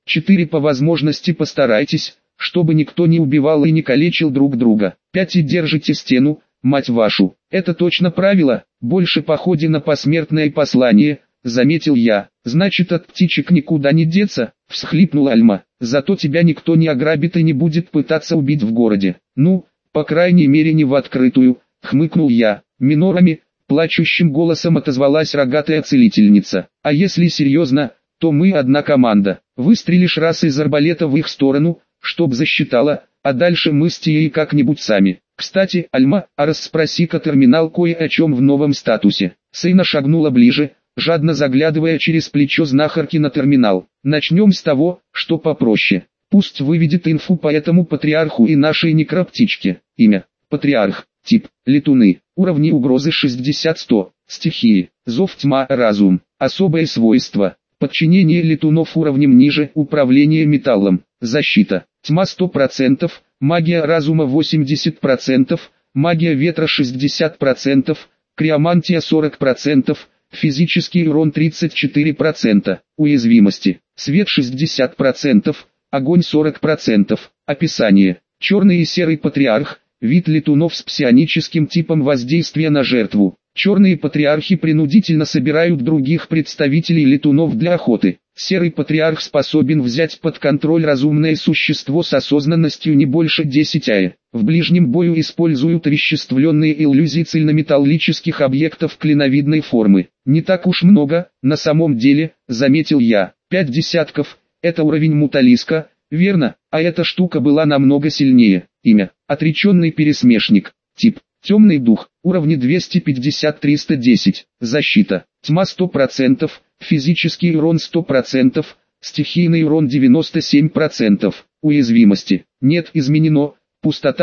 4 по возможности постарайтесь, чтобы никто не убивал и не калечил друг друга. 5 и держите стену, мать вашу. Это точно правило, больше походе на посмертное послание, заметил я. Значит, от птичек никуда не деться, всхлипнула Альма. Зато тебя никто не ограбит и не будет пытаться убить в городе. Ну, по крайней мере не в открытую, хмыкнул я. Минорами, плачущим голосом отозвалась рогатая целительница. А если серьезно, то мы одна команда. Выстрелишь раз из арбалета в их сторону, чтоб засчитала, а дальше мы с Тией как-нибудь сами. Кстати, Альма, а расспроси-ка терминал кое о чем в новом статусе. Сейна шагнула ближе, жадно заглядывая через плечо знахарки на терминал. Начнем с того, что попроще. Пусть выведет инфу по этому патриарху и нашей некроптичке. Имя: патриарх. Тип: летуны. Уровни угрозы 60-100. Стихии: зов, тьма, разум. Особые свойства: подчинение летунов уровнем ниже, управление металлом. Защита: тьма 100%, магия разума 80%, магия ветра 60%, криомантия 40%, физический урон 34%, уязвимости: свет 60%, огонь 40%. Описание: черный и серый патриарх, вид летунов с псионическим типом воздействия на жертву. Черные патриархи принудительно собирают других представителей летунов для охоты. Серый патриарх способен взять под контроль разумное существо с осознанностью не больше 10 АЭ. В ближнем бою используют овеществленные иллюзии цельнометаллических объектов клиновидной формы. Не так уж много, на самом деле, заметил я. 5 десятков, это уровень муталиска, верно, а эта штука была намного сильнее. Имя: отреченный пересмешник. Тип: темный дух. Уровни 250-310. Защита: тьма 100%, физический урон 100%, стихийный урон 97%. Уязвимости: нет, изменено, пустота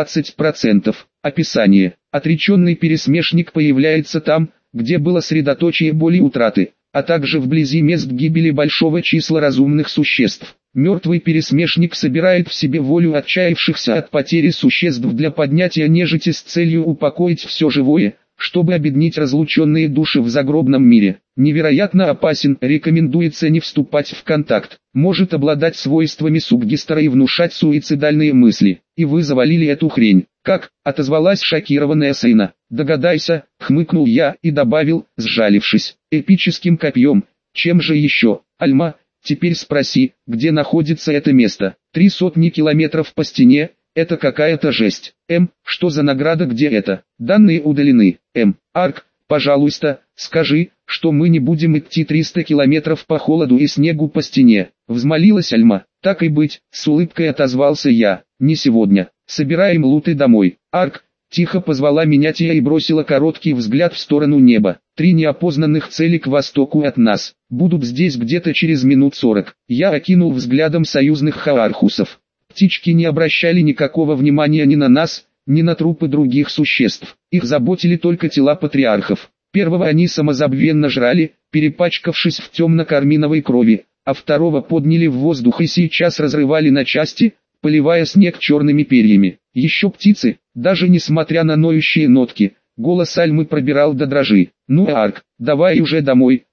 120%. Описание: отреченный пересмешник появляется там, где было средоточие боли и утраты, а также вблизи мест гибели большого числа разумных существ. Мертвый пересмешник собирает в себе волю отчаявшихся от потери существ для поднятия нежити с целью упокоить все живое, чтобы объединить разлученные души в загробном мире. Невероятно опасен, рекомендуется не вступать в контакт. Может обладать свойствами суггестера и внушать суицидальные мысли. И вы завалили эту хрень. Как? Отозвалась шокированная Сейна. Догадайся, хмыкнул я и добавил, сжалившись, эпическим копьем. Чем же еще? Альма, теперь спроси, где находится это место. 300 километров по стене, это какая-то жесть. Что за награда, где это? Данные удалены. Арк, пожалуйста, скажи, что мы не будем идти 300 километров по холоду и снегу по стене. Взмолилась Альма. Так и быть, с улыбкой отозвался я. Не сегодня. Собираем лут и домой. Арк, тихо позвала меня Тия и бросила короткий взгляд в сторону неба. 3 неопознанных цели к востоку от нас. Будут здесь где-то через минут 40. Я окинул взглядом союзных хаархусов. Птички не обращали никакого внимания ни на нас, ни на трупы других существ. Их заботили только тела патриархов. Первого они самозабвенно жрали, перепачкавшись в темно-карминовой крови, а второго подняли в воздух и сейчас разрывали на части, поливая снег черными перьями. Еще птицы, даже несмотря на ноющие нотки, голос Альмы пробирал до дрожи. Ну Арк, давай уже домой,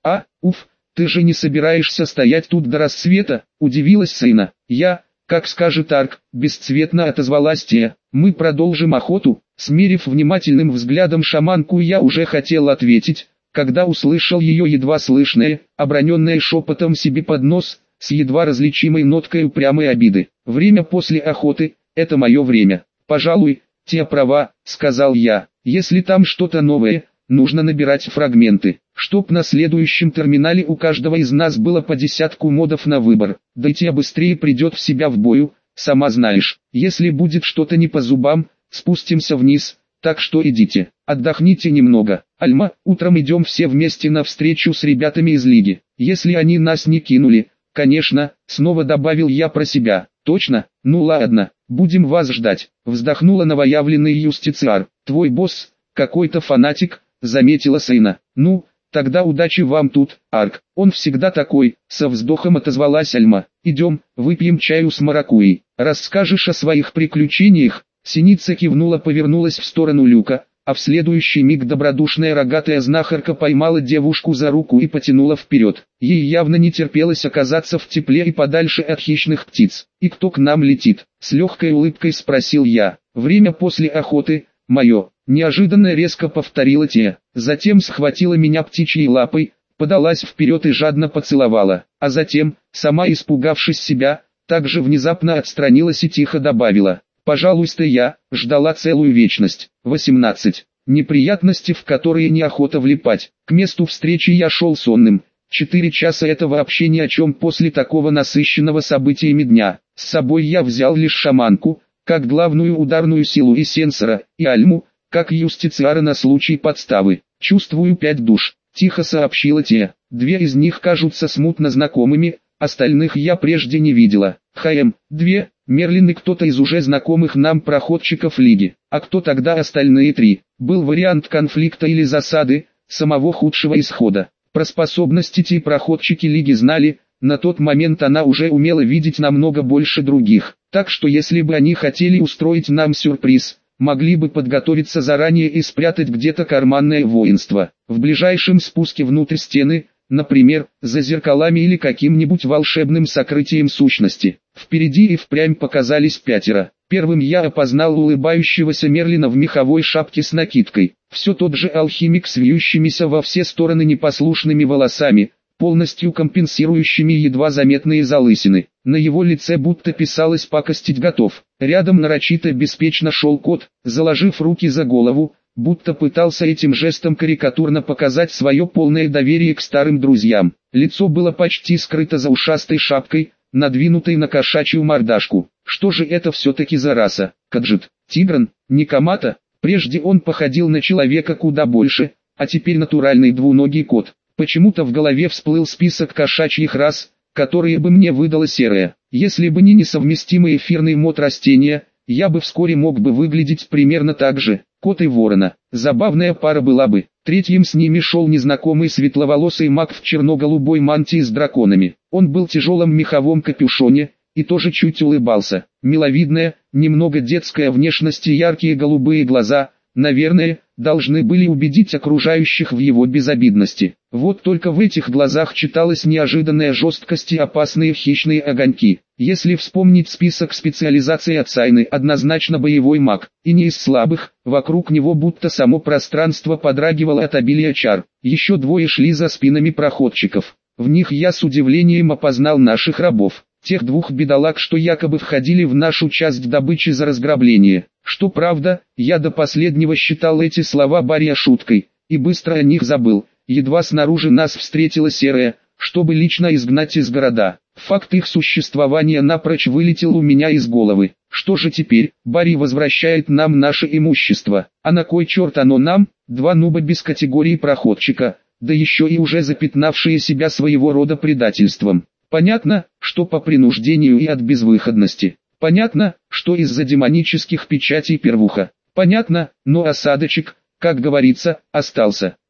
ты же не собираешься стоять тут до рассвета, удивилась Сейна. Я, как скажет Арк, бесцветно отозвалась Тия. Мы продолжим охоту. Смерив внимательным взглядом шаманку, я уже хотел ответить, когда услышал ее едва слышное, оброненное шепотом себе под нос, с едва различимой ноткой упрямой обиды. Время после охоты – это мое время. Пожалуй, Тия права, сказал я. Если там что-то новое, нужно набирать фрагменты, чтоб на следующем терминале у каждого из нас было по 10 модов на выбор. Да и Тия быстрее придет в себя в бою, сама знаешь. Если будет что-то не по зубам, спустимся вниз, так что идите, отдохните немного. Альма, утром идем все вместе на встречу с ребятами из лиги. Если они нас не кинули, конечно, снова добавил я про себя. Точно? Ну ладно, будем вас ждать. Вздохнула новоявленный юстициар. Твой босс, какой-то фанатик, заметила Сейна. Ну, тогда удачи вам тут, Арк. Он всегда такой, со вздохом отозвалась Альма. Идем, выпьем чаю с маракуйей. Расскажешь о своих приключениях? Синица кивнула, повернулась в сторону люка, а в следующий миг добродушная рогатая знахарка поймала девушку за руку и потянула вперед. Ей явно не терпелось оказаться в тепле и подальше от хищных птиц. «И кто к нам летит?» — с легкой улыбкой спросил я. «Время после охоты, мое», — неожиданно резко повторила Тея. Затем схватила меня птичьей лапой, подалась вперед и жадно поцеловала, а затем, сама испугавшись себя, также внезапно отстранилась и тихо добавила: «Пожалуйста, я ждала целую вечность». 18. Неприятности, в которые неохота влипать. К месту встречи я шел сонным. 4 часа это вообще ни о чем после такого насыщенного событиями дня. С собой я взял лишь шаманку, как главную ударную силу и сенсора, и Альму, как юстициара на случай подставы. «Чувствую 5 душ», — тихо сообщила Тея. 2 из них кажутся смутно знакомыми, остальных я прежде не видела. ХМ, 2, Мерлин и кто-то из уже знакомых нам проходчиков Лиги. А кто тогда остальные 3? Был вариант конфликта или засады, самого худшего исхода. Про способности Теи проходчики Лиги знали, на тот момент она уже умела видеть намного больше других. Так что если бы они хотели устроить нам сюрприз, могли бы подготовиться заранее и спрятать где-то карманное воинство. В ближайшем спуске внутрь стены, например, за зеркалами или каким-нибудь волшебным сокрытием сущности. Впереди и впрямь показались 5. Первым я опознал улыбающегося Мерлина в меховой шапке с накидкой. Все тот же алхимик с вьющимися во все стороны непослушными волосами, полностью компенсирующими едва заметные залысины. На его лице будто писалось «пакостить готов». Рядом нарочито беспечно шел кот, заложив руки за голову, будто пытался этим жестом карикатурно показать свое полное доверие к старым друзьям. Лицо было почти скрыто за ушастой шапкой, надвинутой на кошачью мордашку. Что же это все-таки за раса? Каджит? Тигран? Никомата? Прежде он походил на человека куда больше, а теперь натуральный двуногий кот. Почему-то в голове всплыл список кошачьих рас, которые бы мне выдала серая. Если бы не несовместимый эфирный мод растения, я бы вскоре мог бы выглядеть примерно так же. Кот и ворона. Забавная пара была бы. Третьим с ними шел незнакомый светловолосый маг в черно-голубой мантии с драконами. Он был в тяжелом меховом капюшоне и тоже чуть улыбался. Миловидная, немного детская внешность и яркие голубые глаза, наверное, должны были убедить окружающих в его безобидности. Вот только в этих глазах читалась неожиданная жесткость и опасные хищные огоньки. Если вспомнить список специализаций Ацайны, однозначно боевой маг, и не из слабых, вокруг него будто само пространство подрагивало от обилия чар. Еще 2 шли за спинами проходчиков. В них я с удивлением опознал наших рабов. Тех 2 бедолаг, что якобы входили в нашу часть добычи за разграбление. Что правда, я до последнего считал эти слова Бария шуткой, и быстро о них забыл. Едва снаружи нас встретила серая, чтобы лично изгнать из города. Факт их существования напрочь вылетел у меня из головы. Что же теперь? Барри возвращает нам наше имущество. А на кой черт оно нам? 2 нуба без категории проходчика, да еще и уже запятнавшие себя своего рода предательством. Понятно, что по принуждению и от безвыходности. Понятно, что из-за демонических печатей первуха. Понятно, но осадочек, как говорится, остался.